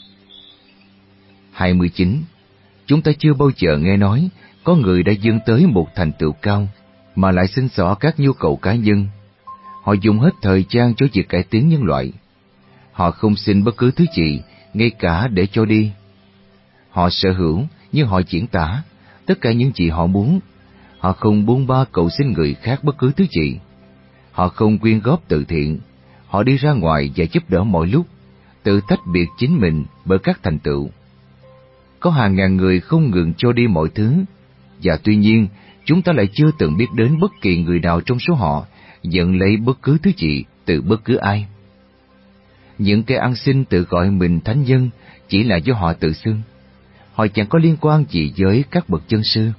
hai mươi chín. Chúng ta chưa bao giờ nghe nói có người đã vươn tới một thành tựu cao mà lại xin xỏ các nhu cầu cá nhân. Họ dùng hết thời gian cho việc cải tiến nhân loại. Họ không xin bất cứ thứ gì, ngay cả để cho đi. Họ sở hữu, nhưng họ diễn tả tất cả những gì họ muốn. Họ không buông ba cầu xin người khác bất cứ thứ gì. Họ không quyên góp từ thiện. Họ đi ra ngoài và giúp đỡ mọi lúc, tự tách biệt chính mình bởi các thành tựu. Có hàng ngàn người không ngừng cho đi mọi thứ, và tuy nhiên chúng ta lại chưa từng biết đến bất kỳ người nào trong số họ nhận lấy bất cứ thứ gì từ bất cứ ai. Những kẻ ăn xin tự gọi mình thánh nhân chỉ là do họ tự xưng. Họ chẳng có liên quan gì với các bậc chân sư.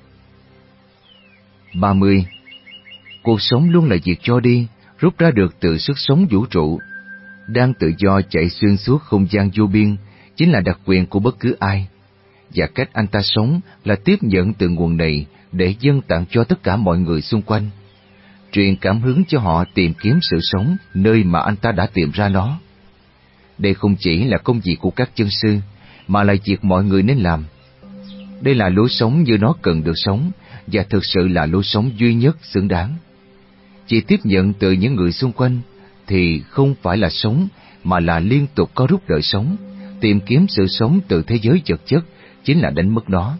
ba mươi. Cuộc sống luôn là việc cho đi, rút ra được từ sức sống vũ trụ, đang tự do chạy xuyên suốt không gian vô biên, chính là đặc quyền của bất cứ ai. Và cách anh ta sống là tiếp nhận từ nguồn này để dâng tặng cho tất cả mọi người xung quanh, truyền cảm hứng cho họ tìm kiếm sự sống nơi mà anh ta đã tìm ra nó. Đây không chỉ là công việc của các chân sư, mà là việc mọi người nên làm. Đây là lối sống như nó cần được sống, và thực sự là lối sống duy nhất xứng đáng. Chỉ tiếp nhận từ những người xung quanh thì không phải là sống, mà là liên tục có rút đời sống. Tìm kiếm sự sống từ thế giới vật chất chính là đánh mất nó.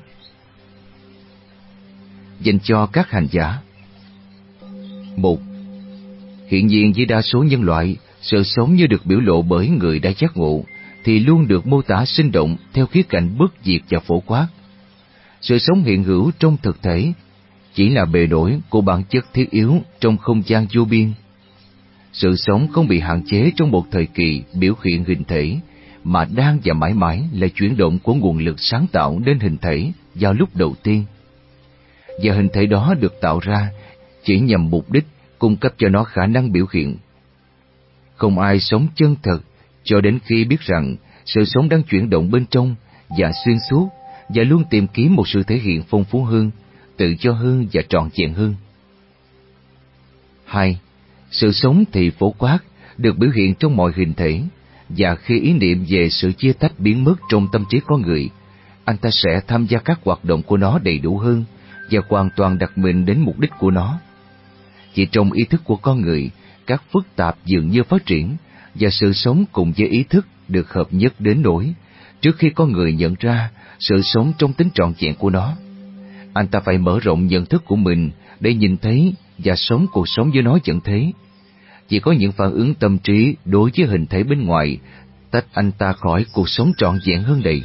Dành cho các hành giả. Một. Hiện nhiên với đa số nhân loại, sự sống như được biểu lộ bởi người đã giác ngộ thì luôn được mô tả sinh động theo khía cạnh bất diệt và phổ quát. Sự sống hiện hữu trong thực thể chỉ là bề nổi của bản chất thiết yếu trong không gian vô biên. Sự sống không bị hạn chế trong một thời kỳ biểu hiện hình thể, mà đang và mãi mãi là chuyển động của nguồn lực sáng tạo nên hình thể vào lúc đầu tiên. Và hình thể đó được tạo ra chỉ nhằm mục đích cung cấp cho nó khả năng biểu hiện. Không ai sống chân thật cho đến khi biết rằng sự sống đang chuyển động bên trong và xuyên suốt, và luôn tìm kiếm một sự thể hiện phong phú hơn, tự do hơn và trọn vẹn hơn. Hai. Sự sống thì phổ quát, được biểu hiện trong mọi hình thể, và khi ý niệm về sự chia tách biến mất trong tâm trí con người, anh ta sẽ tham gia các hoạt động của nó đầy đủ hơn và hoàn toàn đặt mình đến mục đích của nó. Chỉ trong ý thức của con người, các phức tạp dường như phát triển, và sự sống cùng với ý thức được hợp nhất đến nỗi trước khi con người nhận ra sự sống trong tính trọn vẹn của nó, anh ta phải mở rộng nhận thức của mình để nhìn thấy và sống cuộc sống với nó vẫn thế. Chỉ có những phản ứng tâm trí đối với hình thể bên ngoài tách anh ta khỏi cuộc sống trọn vẹn hơn đầy.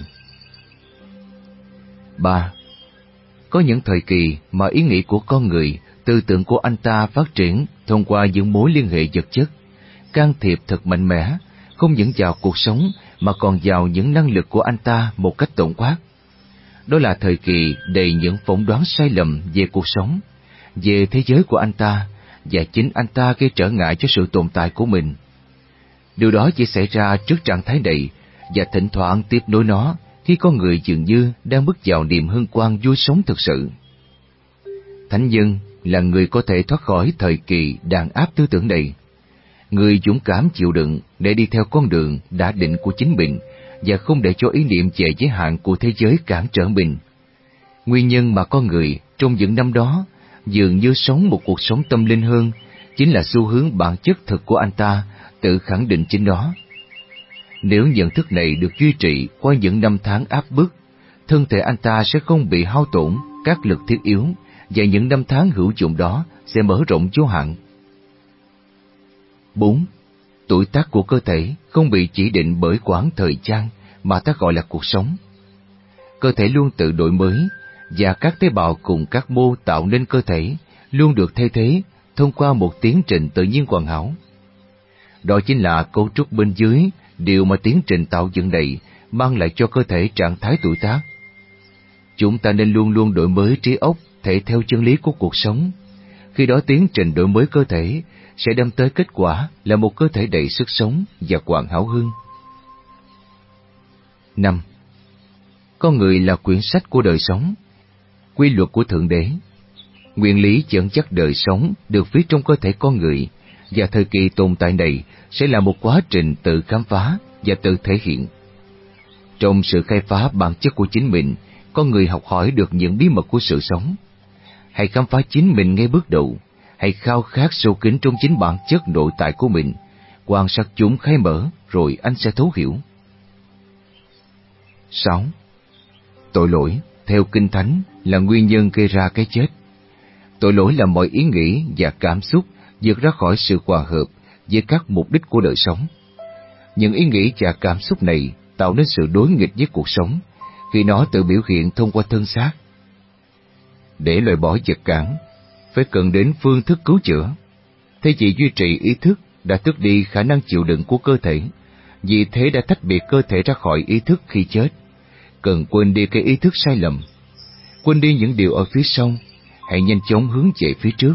Ba. Có những thời kỳ mà ý nghĩ của con người, tư tưởng của anh ta phát triển thông qua những mối liên hệ vật chất, can thiệp thật mạnh mẽ, không những vào cuộc sống mà còn vào những năng lực của anh ta một cách tổng quát. Đó là thời kỳ đầy những phỏng đoán sai lầm về cuộc sống, về thế giới của anh ta, và chính anh ta gây trở ngại cho sự tồn tại của mình. Điều đó chỉ xảy ra trước trạng thái này, và thỉnh thoảng tiếp nối nó khi con người dường như đang bước vào niềm hân hoan vui sống thực sự. thánh nhân là người có thể thoát khỏi thời kỳ đàn áp tư tưởng này. Người dũng cảm chịu đựng để đi theo con đường đã định của chính mình và không để cho ý niệm về giới hạn của thế giới cản trở mình. Nguyên nhân mà con người trong những năm đó dường như sống một cuộc sống tâm linh hơn chính là xu hướng bản chất thực của anh ta tự khẳng định chính đó. Nếu nhận thức này được duy trì qua những năm tháng áp bức, thân thể anh ta sẽ không bị hao tổn các lực thiết yếu và những năm tháng hữu dụng đó sẽ mở rộng vô hạn. bốn. Tuổi tác của cơ thể không bị chỉ định bởi quãng thời gian mà ta gọi là cuộc sống. Cơ thể luôn tự đổi mới và các tế bào cùng các mô tạo nên cơ thể luôn được thay thế thông qua một tiến trình tự nhiên hoàn hảo. Đó chính là cấu trúc bên dưới, điều mà tiến trình tạo dựng này mang lại cho cơ thể trạng thái tuổi tác. Chúng ta nên luôn luôn đổi mới trí óc thể theo chân lý của cuộc sống. Khi đó tiến trình đổi mới cơ thể sẽ đem tới kết quả là một cơ thể đầy sức sống và hoàn hảo hơn. năm. Con người là quyển sách của đời sống, quy luật của Thượng Đế. Nguyên lý dẫn dắt đời sống được viết trong cơ thể con người, và thời kỳ tồn tại này sẽ là một quá trình tự khám phá và tự thể hiện. Trong sự khai phá bản chất của chính mình, con người học hỏi được những bí mật của sự sống. Hãy khám phá chính mình ngay bước đầu, hãy khao khát sâu kín trong chính bản chất nội tại của mình, quan sát chúng khai mở rồi anh sẽ thấu hiểu. sáu. Tội lỗi, theo Kinh Thánh, là nguyên nhân gây ra cái chết. Tội lỗi là mọi ý nghĩ và cảm xúc vượt ra khỏi sự hòa hợp với các mục đích của đời sống. Những ý nghĩ và cảm xúc này tạo nên sự đối nghịch với cuộc sống, khi nó tự biểu hiện thông qua thân xác. Để loại bỏ vật cản, phải cần đến phương thức cứu chữa. Thế chỉ duy trì ý thức đã tước đi khả năng chịu đựng của cơ thể, vì thế đã tách biệt cơ thể ra khỏi ý thức khi chết. Cần quên đi cái ý thức sai lầm, quên đi những điều ở phía sau, hãy nhanh chóng hướng về phía trước.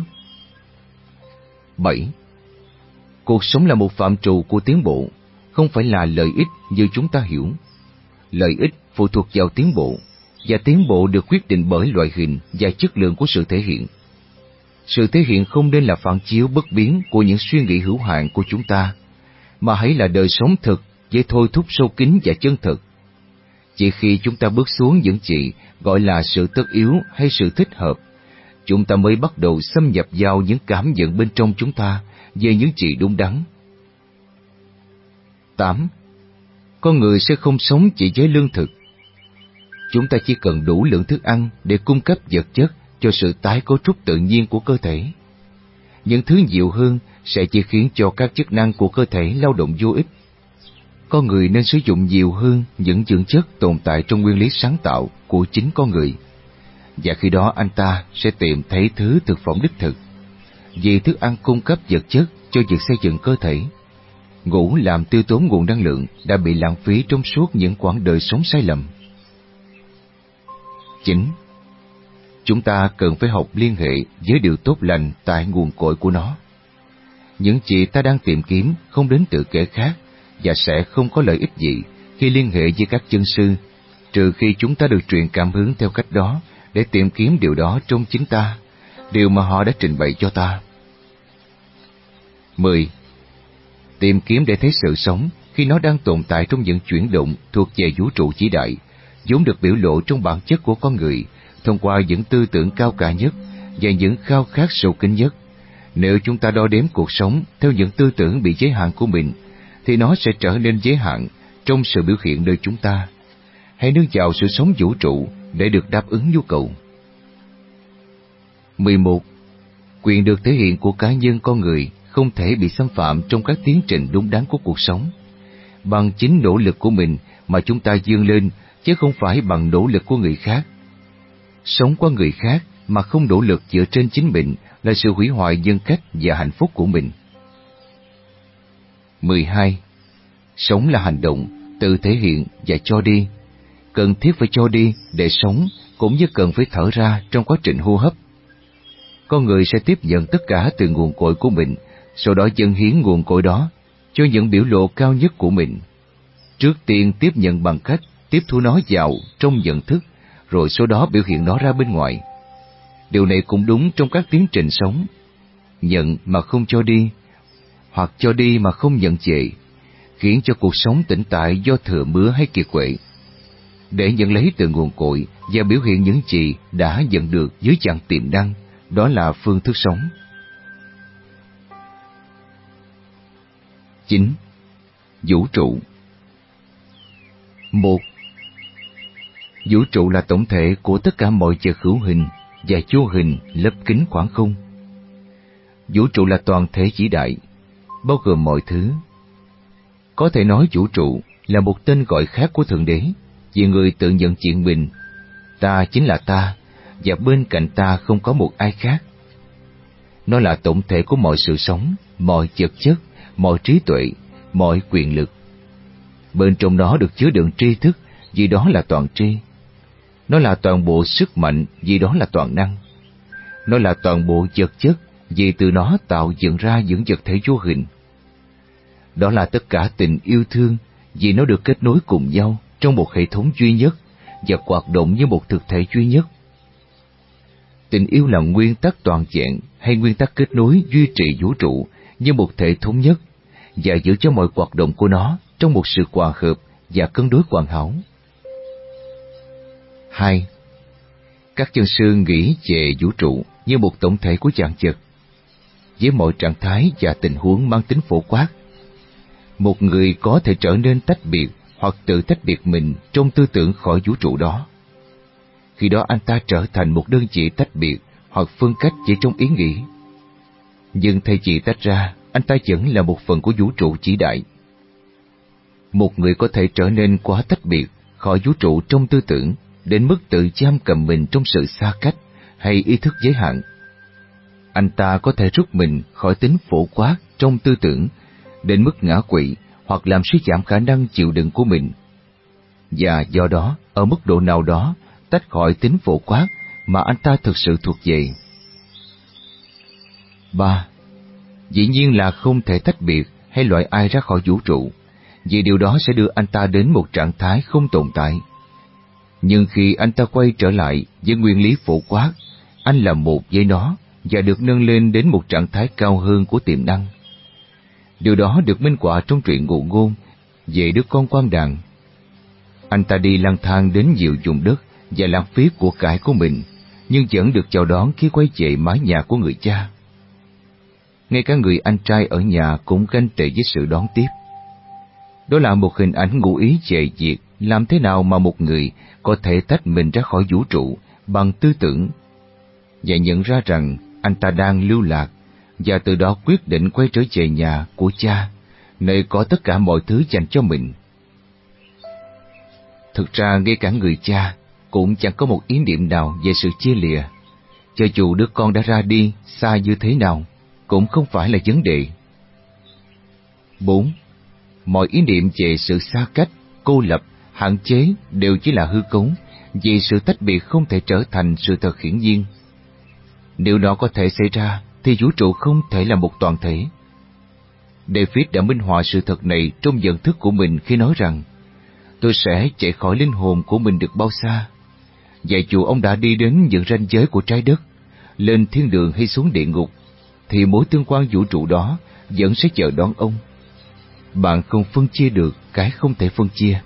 bảy. Cuộc sống là một phạm trù của tiến bộ, không phải là lợi ích như chúng ta hiểu. Lợi ích phụ thuộc vào tiến bộ, và tiến bộ được quyết định bởi loại hình và chất lượng của sự thể hiện. Sự thể hiện không nên là phản chiếu bất biến của những suy nghĩ hữu hạn của chúng ta, mà hãy là đời sống thực với thôi thúc sâu kín và chân thực. Chỉ khi chúng ta bước xuống những gì gọi là sự tất yếu hay sự thích hợp, chúng ta mới bắt đầu xâm nhập vào những cảm nhận bên trong chúng ta về những gì đúng đắn. tám. Con người sẽ không sống chỉ với lương thực. Chúng ta chỉ cần đủ lượng thức ăn để cung cấp vật chất cho sự tái cấu trúc tự nhiên của cơ thể. Những thứ nhiều hơn sẽ chỉ khiến cho các chức năng của cơ thể lao động vô ích. Con người nên sử dụng nhiều hơn những dưỡng chất tồn tại trong nguyên lý sáng tạo của chính con người, và khi đó anh ta sẽ tìm thấy thứ thực phẩm đích thực. Vì thức ăn cung cấp vật chất cho việc xây dựng cơ thể, ngủ làm tiêu tốn nguồn năng lượng đã bị lãng phí trong suốt những quãng đời sống sai lầm. chín. Chúng ta cần phải học liên hệ với điều tốt lành tại nguồn cội của nó. Những gì ta đang tìm kiếm không đến từ kẻ khác và sẽ không có lợi ích gì khi liên hệ với các chân sư, trừ khi chúng ta được truyền cảm hứng theo cách đó để tìm kiếm điều đó trong chính ta, điều mà họ đã trình bày cho ta. mười. Tìm kiếm để thấy sự sống khi nó đang tồn tại trong những chuyển động thuộc về vũ trụ vĩ đại, vốn được biểu lộ trong bản chất của con người thông qua những tư tưởng cao cả nhất và những khao khát sâu kín nhất. Nếu chúng ta đo đếm cuộc sống theo những tư tưởng bị giới hạn của mình, thì nó sẽ trở nên giới hạn trong sự biểu hiện nơi chúng ta. Hãy nương vào sự sống vũ trụ để được đáp ứng nhu cầu. mười một. Quyền được thể hiện của cá nhân con người không thể bị xâm phạm trong các tiến trình đúng đắn của cuộc sống. Bằng chính nỗ lực của mình mà chúng ta vươn lên, chứ không phải bằng nỗ lực của người khác. Sống qua người khác mà không nỗ lực dựa trên chính mình là sự hủy hoại nhân cách và hạnh phúc của mình. mười hai. Sống là hành động, tự thể hiện và cho đi. Cần thiết phải cho đi để sống, cũng như cần phải thở ra trong quá trình hô hấp. Con người sẽ tiếp nhận tất cả từ nguồn cội của mình, sau đó dâng hiến nguồn cội đó cho những biểu lộ cao nhất của mình. Trước tiên tiếp nhận bằng cách tiếp thu nó vào trong nhận thức, rồi sau đó biểu hiện nó ra bên ngoài. Điều này cũng đúng trong các tiến trình sống. Nhận mà không cho đi, hoặc cho đi mà không nhận về, khiến cho cuộc sống tĩnh tại do thừa mứa hay kiệt quệ. Để nhận lấy từ nguồn cội và biểu hiện những gì đã nhận được dưới dạng tiềm năng, đó là phương thức sống. Chín. Vũ trụ. Một. Vũ trụ là tổng thể của tất cả mọi vật hữu hình và vô hình lấp kín khoảng không. Vũ trụ là toàn thể vĩ đại, bao gồm mọi thứ. Có thể nói vũ trụ là một tên gọi khác của Thượng Đế, vì người tự nhận chuyện mình, ta chính là ta, và bên cạnh ta không có một ai khác. Nó là tổng thể của mọi sự sống, mọi vật chất, mọi trí tuệ, mọi quyền lực. Bên trong nó được chứa đựng tri thức, vì đó là toàn tri. Nó là toàn bộ sức mạnh, vì đó là toàn năng. Nó là toàn bộ vật chất, vì từ nó tạo dựng ra những vật thể vô hình. Đó là tất cả tình yêu thương, vì nó được kết nối cùng nhau trong một hệ thống duy nhất và hoạt động như một thực thể duy nhất. Tình yêu là nguyên tắc toàn vẹn hay nguyên tắc kết nối duy trì vũ trụ như một thể thống nhất và giữ cho mọi hoạt động của nó trong một sự hòa hợp và cân đối hoàn hảo. Hai. Các chân sư nghĩ về vũ trụ như một tổng thể của vạn vật, với mọi trạng thái và tình huống mang tính phổ quát. Một người có thể trở nên tách biệt hoặc tự tách biệt mình trong tư tưởng khỏi vũ trụ đó. Khi đó anh ta trở thành một đơn vị tách biệt hoặc phân cách chỉ trong ý nghĩ. Nhưng thay vì tách ra, anh ta vẫn là một phần của vũ trụ vĩ đại. Một người có thể trở nên quá tách biệt khỏi vũ trụ trong tư tưởng, đến mức tự giam cầm mình trong sự xa cách hay ý thức giới hạn. Anh ta có thể rút mình khỏi tính phổ quát trong tư tưởng, đến mức ngã quỵ hoặc làm suy giảm khả năng chịu đựng của mình. Và do đó, ở mức độ nào đó, tách khỏi tính phổ quát mà anh ta thực sự thuộc về. Ba. Dĩ nhiên là không thể tách biệt hay loại ai ra khỏi vũ trụ, vì điều đó sẽ đưa anh ta đến một trạng thái không tồn tại. Nhưng khi anh ta quay trở lại với nguyên lý phổ quát, anh là một với nó và được nâng lên đến một trạng thái cao hơn của tiềm năng. Điều đó được minh họa trong truyện ngụ ngôn về đứa con quan đàn. Anh ta đi lang thang đến nhiều vùng đất và lãng phí của cải của mình, nhưng vẫn được chào đón khi quay về mái nhà của người cha. Ngay cả người anh trai ở nhà cũng ganh tị với sự đón tiếp. Đó là một hình ảnh ngụ ý về việc làm thế nào mà một người có thể tách mình ra khỏi vũ trụ bằng tư tưởng và nhận ra rằng anh ta đang lưu lạc, và từ đó quyết định quay trở về nhà của cha, nơi có tất cả mọi thứ dành cho mình. Thực ra ngay cả người cha cũng chẳng có một ý niệm nào về sự chia lìa. Cho dù đứa con đã ra đi xa như thế nào, cũng không phải là vấn đề. Bốn. Mọi ý niệm về sự xa cách, cô lập, hạn chế đều chỉ là hư cấu, vì sự tách biệt không thể trở thành sự thật hiển nhiên. Nếu nó có thể xảy ra, thì vũ trụ không thể là một toàn thể. David đã minh họa sự thật này trong nhận thức của mình khi nói rằng: tôi sẽ chạy khỏi linh hồn của mình được bao xa. Và dù ông đã đi đến những ranh giới của trái đất, lên thiên đường hay xuống địa ngục, thì mối tương quan vũ trụ đó vẫn sẽ chờ đón ông. Bạn không phân chia được cái không thể phân chia.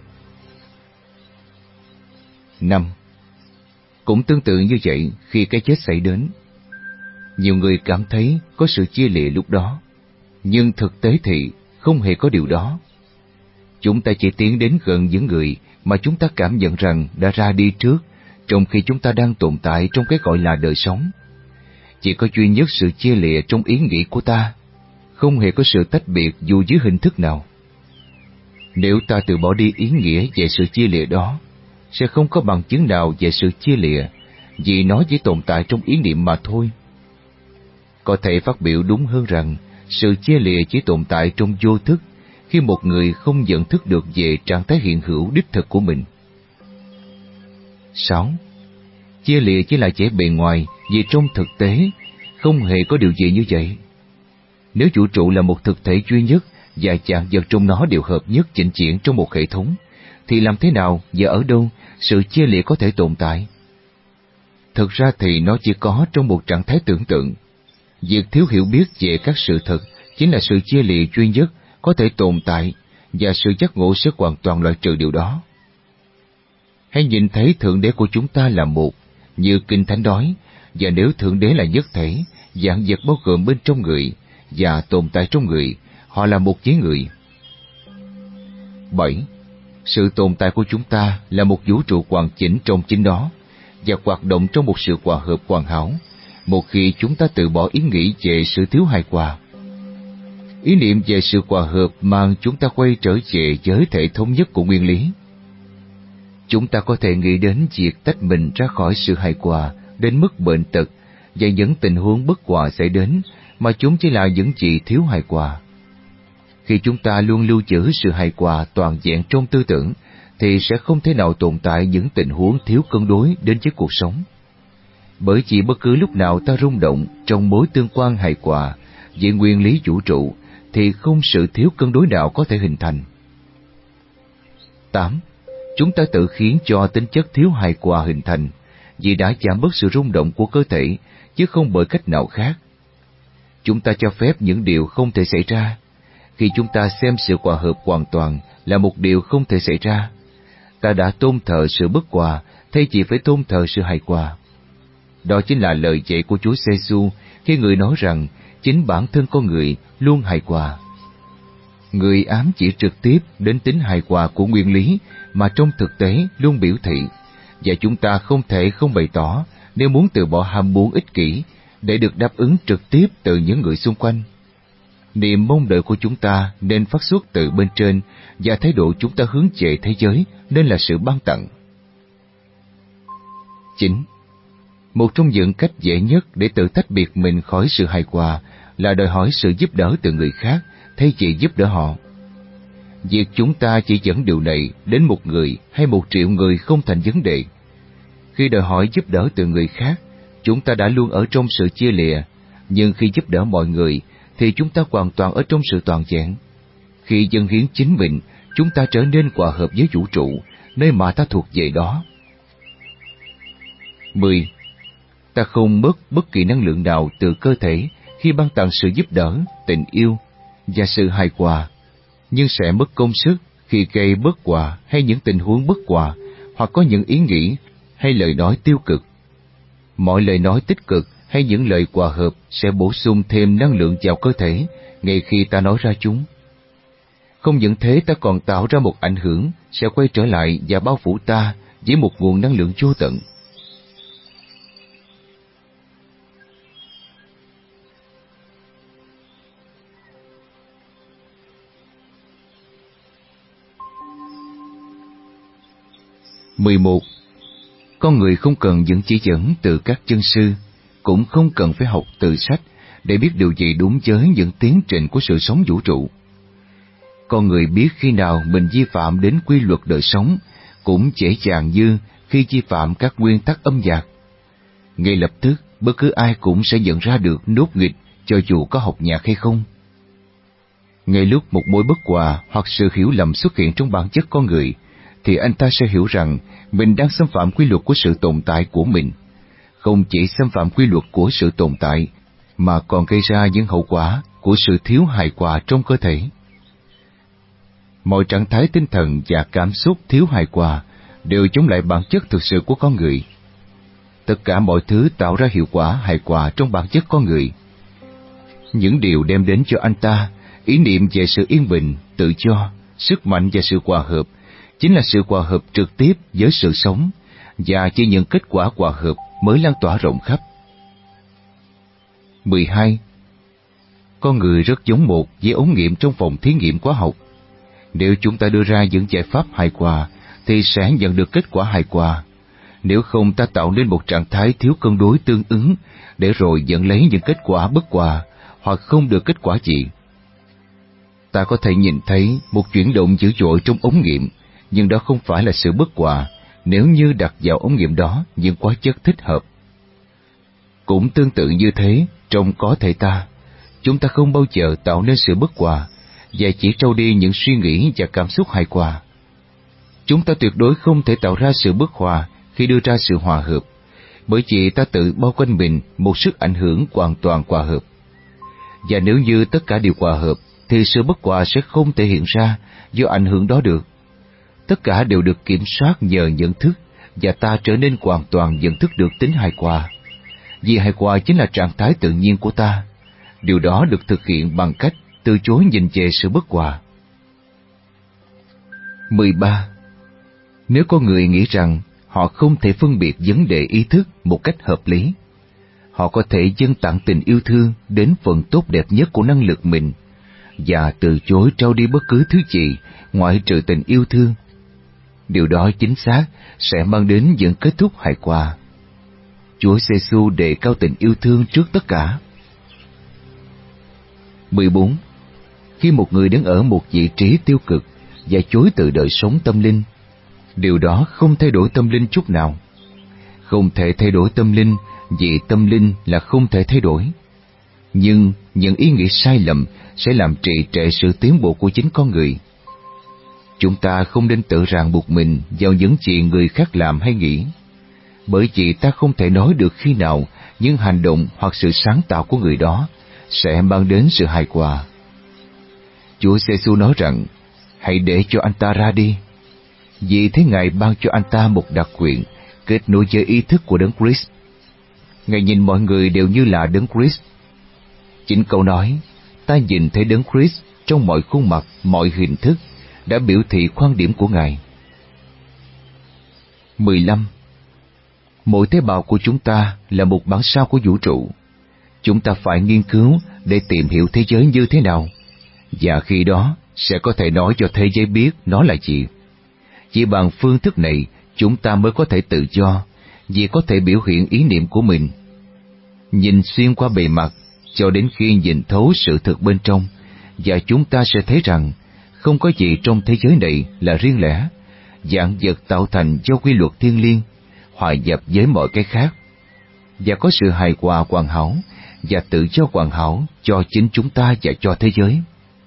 Năm. Cũng tương tự như vậy khi cái chết xảy đến. Nhiều người cảm thấy có sự chia lìa lúc đó, nhưng thực tế thì không hề có điều đó. Chúng ta chỉ tiến đến gần những người mà chúng ta cảm nhận rằng đã ra đi trước, trong khi chúng ta đang tồn tại trong cái gọi là đời sống. Chỉ có duy nhất sự chia lìa trong ý nghĩ của ta, không hề có sự tách biệt dù dưới hình thức nào. Nếu ta từ bỏ đi ý nghĩa về sự chia lìa đó, sẽ không có bằng chứng nào về sự chia lìa, vì nó chỉ tồn tại trong ý niệm mà thôi. Có thể phát biểu đúng hơn rằng sự chia lìa chỉ tồn tại trong vô thức, khi một người không nhận thức được về trạng thái hiện hữu đích thực của mình. Sáu. Chia lìa chỉ là vẻ bề ngoài, vì trong thực tế không hề có điều gì như vậy. Nếu vũ trụ là một thực thể duy nhất và vạn vật trong nó đều hợp nhất chỉnh chuyển trong một hệ thống, thì làm thế nào và ở đâu sự chia lìa có thể tồn tại? thực ra thì nó chỉ có trong một trạng thái tưởng tượng. Việc thiếu hiểu biết về các sự thật chính là sự chia lìa duy nhất có thể tồn tại, và sự giác ngộ sẽ hoàn toàn loại trừ điều đó. Hãy nhìn thấy Thượng Đế của chúng ta là một, như Kinh Thánh nói, và nếu Thượng Đế là nhất thể, vạn vật bao gồm bên trong người và tồn tại trong người, họ là một với người. bảy. Sự tồn tại của chúng ta là một vũ trụ hoàn chỉnh trong chính nó, và hoạt động trong một sự hòa hợp hoàn hảo, một khi chúng ta từ bỏ ý nghĩ về sự thiếu hài hòa. Ý niệm về sự hòa hợp mang chúng ta quay trở về với thể thống nhất của nguyên lý. Chúng ta có thể nghĩ đến việc tách mình ra khỏi sự hài hòa đến mức bệnh tật và những tình huống bất hòa xảy đến, mà chúng chỉ là những gì thiếu hài hòa. Khi chúng ta luôn lưu giữ sự hài hòa toàn vẹn trong tư tưởng, thì sẽ không thể nào tồn tại những tình huống thiếu cân đối đến với cuộc sống. Bởi vì bất cứ lúc nào ta rung động trong mối tương quan hài hòa về nguyên lý vũ trụ, thì không sự thiếu cân đối nào có thể hình thành. tám. Chúng ta tự khiến cho tính chất thiếu hài hòa hình thành, vì đã giảm bớt sự rung động của cơ thể, chứ không bởi cách nào khác. Chúng ta cho phép những điều không thể xảy ra. Khi chúng ta xem sự hòa hợp hoàn toàn là một điều không thể xảy ra, ta đã tôn thờ sự bất hòa thay vì phải tôn thờ sự hài hòa. Đó chính là lời dạy của Chúa Giêsu khi người nói rằng chính bản thân con người luôn hài hòa. Người ám chỉ trực tiếp đến tính hài hòa của nguyên lý mà trong thực tế luôn biểu thị, và chúng ta không thể không bày tỏ nếu muốn từ bỏ ham muốn ích kỷ để được đáp ứng trực tiếp từ những người xung quanh. Niềm mong đợi của chúng ta nên phát xuất từ bên trên, và thái độ chúng ta hướng về thế giới nên là sự ban tặng. chín. Một trong những cách dễ nhất để tự tách biệt mình khỏi sự hài hòa là đòi hỏi sự giúp đỡ từ người khác thay vì giúp đỡ họ. Việc chúng ta chỉ dẫn điều này đến một người hay một triệu người không thành vấn đề. Khi đòi hỏi giúp đỡ từ người khác, chúng ta đã luôn ở trong sự chia lìa, nhưng khi giúp đỡ mọi người thì chúng ta hoàn toàn ở trong sự toàn vẹn. Khi dâng hiến chính mình, chúng ta trở nên hòa hợp với vũ trụ, nơi mà ta thuộc về đó. mười. Ta không mất bất kỳ năng lượng nào từ cơ thể khi ban tặng sự giúp đỡ, tình yêu và sự hài hòa, nhưng sẽ mất công sức khi gây bất hòa hay những tình huống bất hòa, hoặc có những ý nghĩ hay lời nói tiêu cực. Mọi lời nói tích cực hay những lời hòa hợp sẽ bổ sung thêm năng lượng vào cơ thể ngay khi ta nói ra chúng. Không những thế, ta còn tạo ra một ảnh hưởng sẽ quay trở lại và bao phủ ta với một nguồn năng lượng vô tận. mười một. Con người không cần những chỉ dẫn từ các chân sư, cũng không cần phải học từ sách để biết điều gì đúng với những tiến trình của sự sống vũ trụ. Con người biết khi nào mình vi phạm đến quy luật đời sống, cũng dễ dàng như khi vi phạm các nguyên tắc âm nhạc. Ngay lập tức, bất cứ ai cũng sẽ nhận ra được nốt nghịch cho dù có học nhạc hay không. Ngay lúc một mối bất hòa hoặc sự hiểu lầm xuất hiện trong bản chất con người, thì anh ta sẽ hiểu rằng mình đang xâm phạm quy luật của sự tồn tại của mình. Không chỉ xâm phạm quy luật của sự tồn tại, mà còn gây ra những hậu quả của sự thiếu hài hòa trong cơ thể. Mọi trạng thái tinh thần và cảm xúc thiếu hài hòa đều chống lại bản chất thực sự của con người. Tất cả mọi thứ tạo ra hiệu quả hài hòa trong bản chất con người. Những điều đem đến cho anh ta ý niệm về sự yên bình, tự do, sức mạnh và sự hòa hợp chính là sự hòa hợp trực tiếp với sự sống, và chỉ những kết quả hòa hợp mới lan tỏa rộng khắp. mười hai. Con người rất giống một với ống nghiệm trong phòng thí nghiệm hóa học. Nếu chúng ta đưa ra những giải pháp hài hòa, thì sẽ nhận được kết quả hài hòa. Nếu không, ta tạo nên một trạng thái thiếu cân đối tương ứng, để rồi dẫn lấy những kết quả bất hòa, hoặc không được kết quả gì. Ta có thể nhìn thấy một chuyển động dữ dội trong ống nghiệm, nhưng đó không phải là sự bất hòa nếu như đặt vào ống nghiệm đó những hóa chất thích hợp. Cũng tương tự như thế, trong có thể ta, chúng ta không bao giờ tạo nên sự bất hòa, và chỉ trao đi những suy nghĩ và cảm xúc hài hòa. Chúng ta tuyệt đối không thể tạo ra sự bất hòa khi đưa ra sự hòa hợp, bởi vì ta tự bao quanh mình một sức ảnh hưởng hoàn toàn hòa hợp. Và nếu như tất cả đều hòa hợp, thì sự bất hòa sẽ không thể hiện ra do ảnh hưởng đó được. Tất cả đều được kiểm soát nhờ nhận thức, và ta trở nên hoàn toàn nhận thức được tính hài hòa. Vì hài hòa chính là trạng thái tự nhiên của ta. Điều đó được thực hiện bằng cách từ chối nhìn về sự bất hòa. mười ba. Nếu có người nghĩ rằng họ không thể phân biệt vấn đề ý thức một cách hợp lý, họ có thể dâng tặng tình yêu thương đến phần tốt đẹp nhất của năng lực mình và từ chối trao đi bất cứ thứ gì ngoại trừ tình yêu thương. Điều đó chính xác sẽ mang đến những kết thúc hài hòa. Chúa Giêsu đề cao tình yêu thương trước tất cả. mười bốn. Khi một người đứng ở một vị trí tiêu cực và chối từ đời sống tâm linh, điều đó không thay đổi tâm linh chút nào. Không thể thay đổi tâm linh vì tâm linh là không thể thay đổi. Nhưng những ý nghĩ sai lầm sẽ làm trì trệ sự tiến bộ của chính con người. Chúng ta không nên tự ràng buộc mình vào những gì người khác làm hay nghĩ, bởi vì ta không thể nói được khi nào những hành động hoặc sự sáng tạo của người đó sẽ mang đến sự hài hòa. Chúa Giêsu nói rằng, hãy để cho anh ta ra đi. Vì thế Ngài ban cho anh ta một đặc quyền kết nối với ý thức của Đấng Christ. Ngài nhìn mọi người đều như là Đấng Christ. Chính câu nói, ta nhìn thấy Đấng Christ trong mọi khuôn mặt, mọi hình thức, đã biểu thị quan điểm của Ngài. mười lăm. Mỗi tế bào của chúng ta là một bản sao của vũ trụ. Chúng ta phải nghiên cứu để tìm hiểu thế giới như thế nào, và khi đó sẽ có thể nói cho thế giới biết nó là gì. Chỉ bằng phương thức này, chúng ta mới có thể tự do, vì có thể biểu hiện ý niệm của mình. Nhìn xuyên qua bề mặt cho đến khi nhìn thấu sự thực bên trong, và chúng ta sẽ thấy rằng không có gì trong thế giới này là riêng lẻ, vạn vật tạo thành do quy luật thiên liêng, hòa nhập với mọi cái khác, và có sự hài hòa hoàn hảo và tự do hoàn hảo cho chính chúng ta và cho thế giới.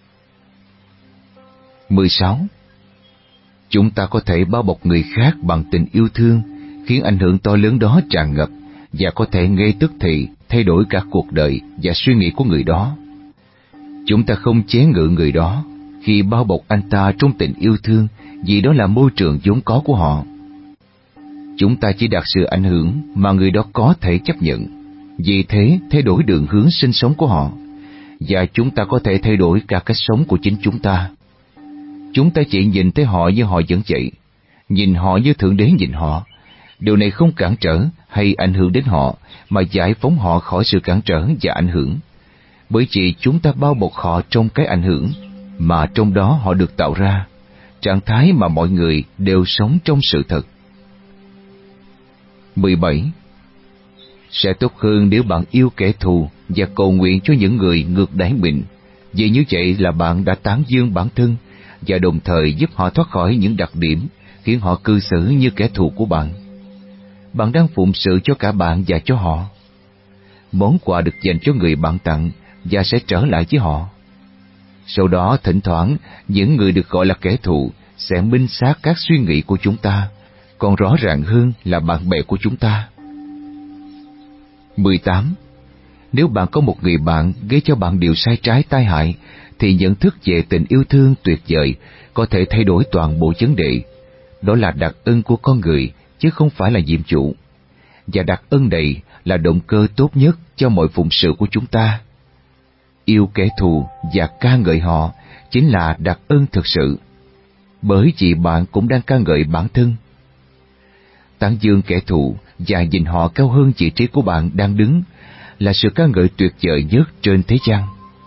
mười sáu. Chúng ta có thể bao bọc người khác bằng tình yêu thương, khiến ảnh hưởng to lớn đó tràn ngập, và có thể ngay tức thì thay đổi cả cuộc đời và suy nghĩ của người đó. Chúng ta không chế ngự người đó khi bao bọc anh ta trong tình yêu thương, vì đó là môi trường vốn có của họ. Chúng ta chỉ đạt sự ảnh hưởng mà người đó có thể chấp nhận, vì thế thay đổi đường hướng sinh sống của họ, và chúng ta có thể thay đổi cả cách sống của chính chúng ta. Chúng ta chỉ nhìn thấy họ như họ vẫn vậy, nhìn họ như Thượng Đế nhìn họ. Điều này không cản trở hay ảnh hưởng đến họ, mà giải phóng họ khỏi sự cản trở và ảnh hưởng, bởi vì chúng ta bao bọc họ trong cái ảnh hưởng mà trong đó họ được tạo ra, trạng thái mà mọi người đều sống trong sự thật. mười bảy. Sẽ tốt hơn nếu bạn yêu kẻ thù và cầu nguyện cho những người ngược đãi mình, vì như vậy là bạn đã tán dương bản thân và đồng thời giúp họ thoát khỏi những đặc điểm khiến họ cư xử như kẻ thù của bạn. Bạn đang phụng sự cho cả bạn và cho họ. Món quà được dành cho người bạn tặng và sẽ trở lại với họ. Sau đó thỉnh thoảng những người được gọi là kẻ thù sẽ minh xác các suy nghĩ của chúng ta, còn rõ ràng hơn là bạn bè của chúng ta. mười tám. Nếu bạn có một người bạn gây cho bạn điều sai trái tai hại, thì nhận thức về tình yêu thương tuyệt vời có thể thay đổi toàn bộ vấn đề. Đó là đặc ân của con người, chứ không phải là nhiệm vụ. Và đặc ân này là động cơ tốt nhất cho mọi phụng sự của chúng ta. Yêu kẻ thù và ca ngợi họ chính là đặc ân thực sự, bởi vì bạn cũng đang ca ngợi bản thân. Tán dương kẻ thù và nhìn họ cao hơn vị trí của bạn đang đứng là sự ca ngợi tuyệt vời nhất trên thế gian.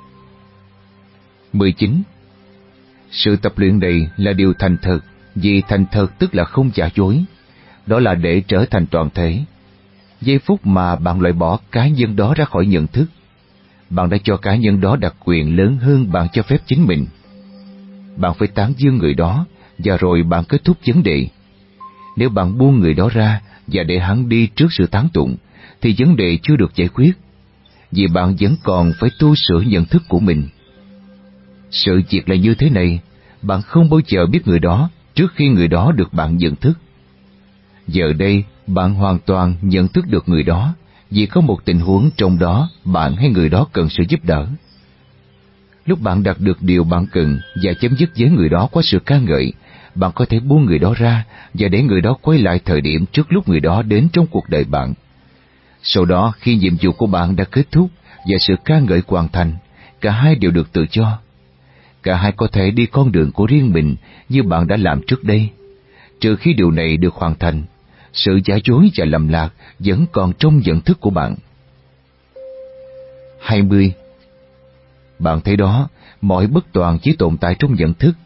mười chín. Sự tập luyện này là điều thành thật, vì thành thật tức là không giả dối. Đó là để trở thành toàn thể. Giây phút mà bạn loại bỏ cá nhân đó ra khỏi nhận thức, bạn đã cho cá nhân đó đặc quyền lớn hơn bạn cho phép chính mình. Bạn phải tán dương người đó, và rồi bạn kết thúc vấn đề. Nếu bạn buông người đó ra và để hắn đi trước sự tán tụng, thì vấn đề chưa được giải quyết, vì bạn vẫn còn phải tu sửa nhận thức của mình. Sự việc là như thế này, bạn không bao giờ biết người đó trước khi người đó được bạn nhận thức. Giờ đây, bạn hoàn toàn nhận thức được người đó, vì có một tình huống trong đó bạn hay người đó cần sự giúp đỡ. Lúc bạn đạt được điều bạn cần và chấm dứt với người đó qua sự ca ngợi, bạn có thể buông người đó ra và để người đó quay lại thời điểm trước lúc người đó đến trong cuộc đời bạn. Sau đó, khi nhiệm vụ của bạn đã kết thúc và sự ca ngợi hoàn thành, cả hai đều được tự do. Cả hai có thể đi con đường của riêng mình như bạn đã làm trước đây. Trừ khi điều này được hoàn thành, sự giả dối và lầm lạc vẫn còn trong nhận thức của bạn. hai mươi. Bạn thấy đó, mọi bất toàn chỉ tồn tại trong nhận thức,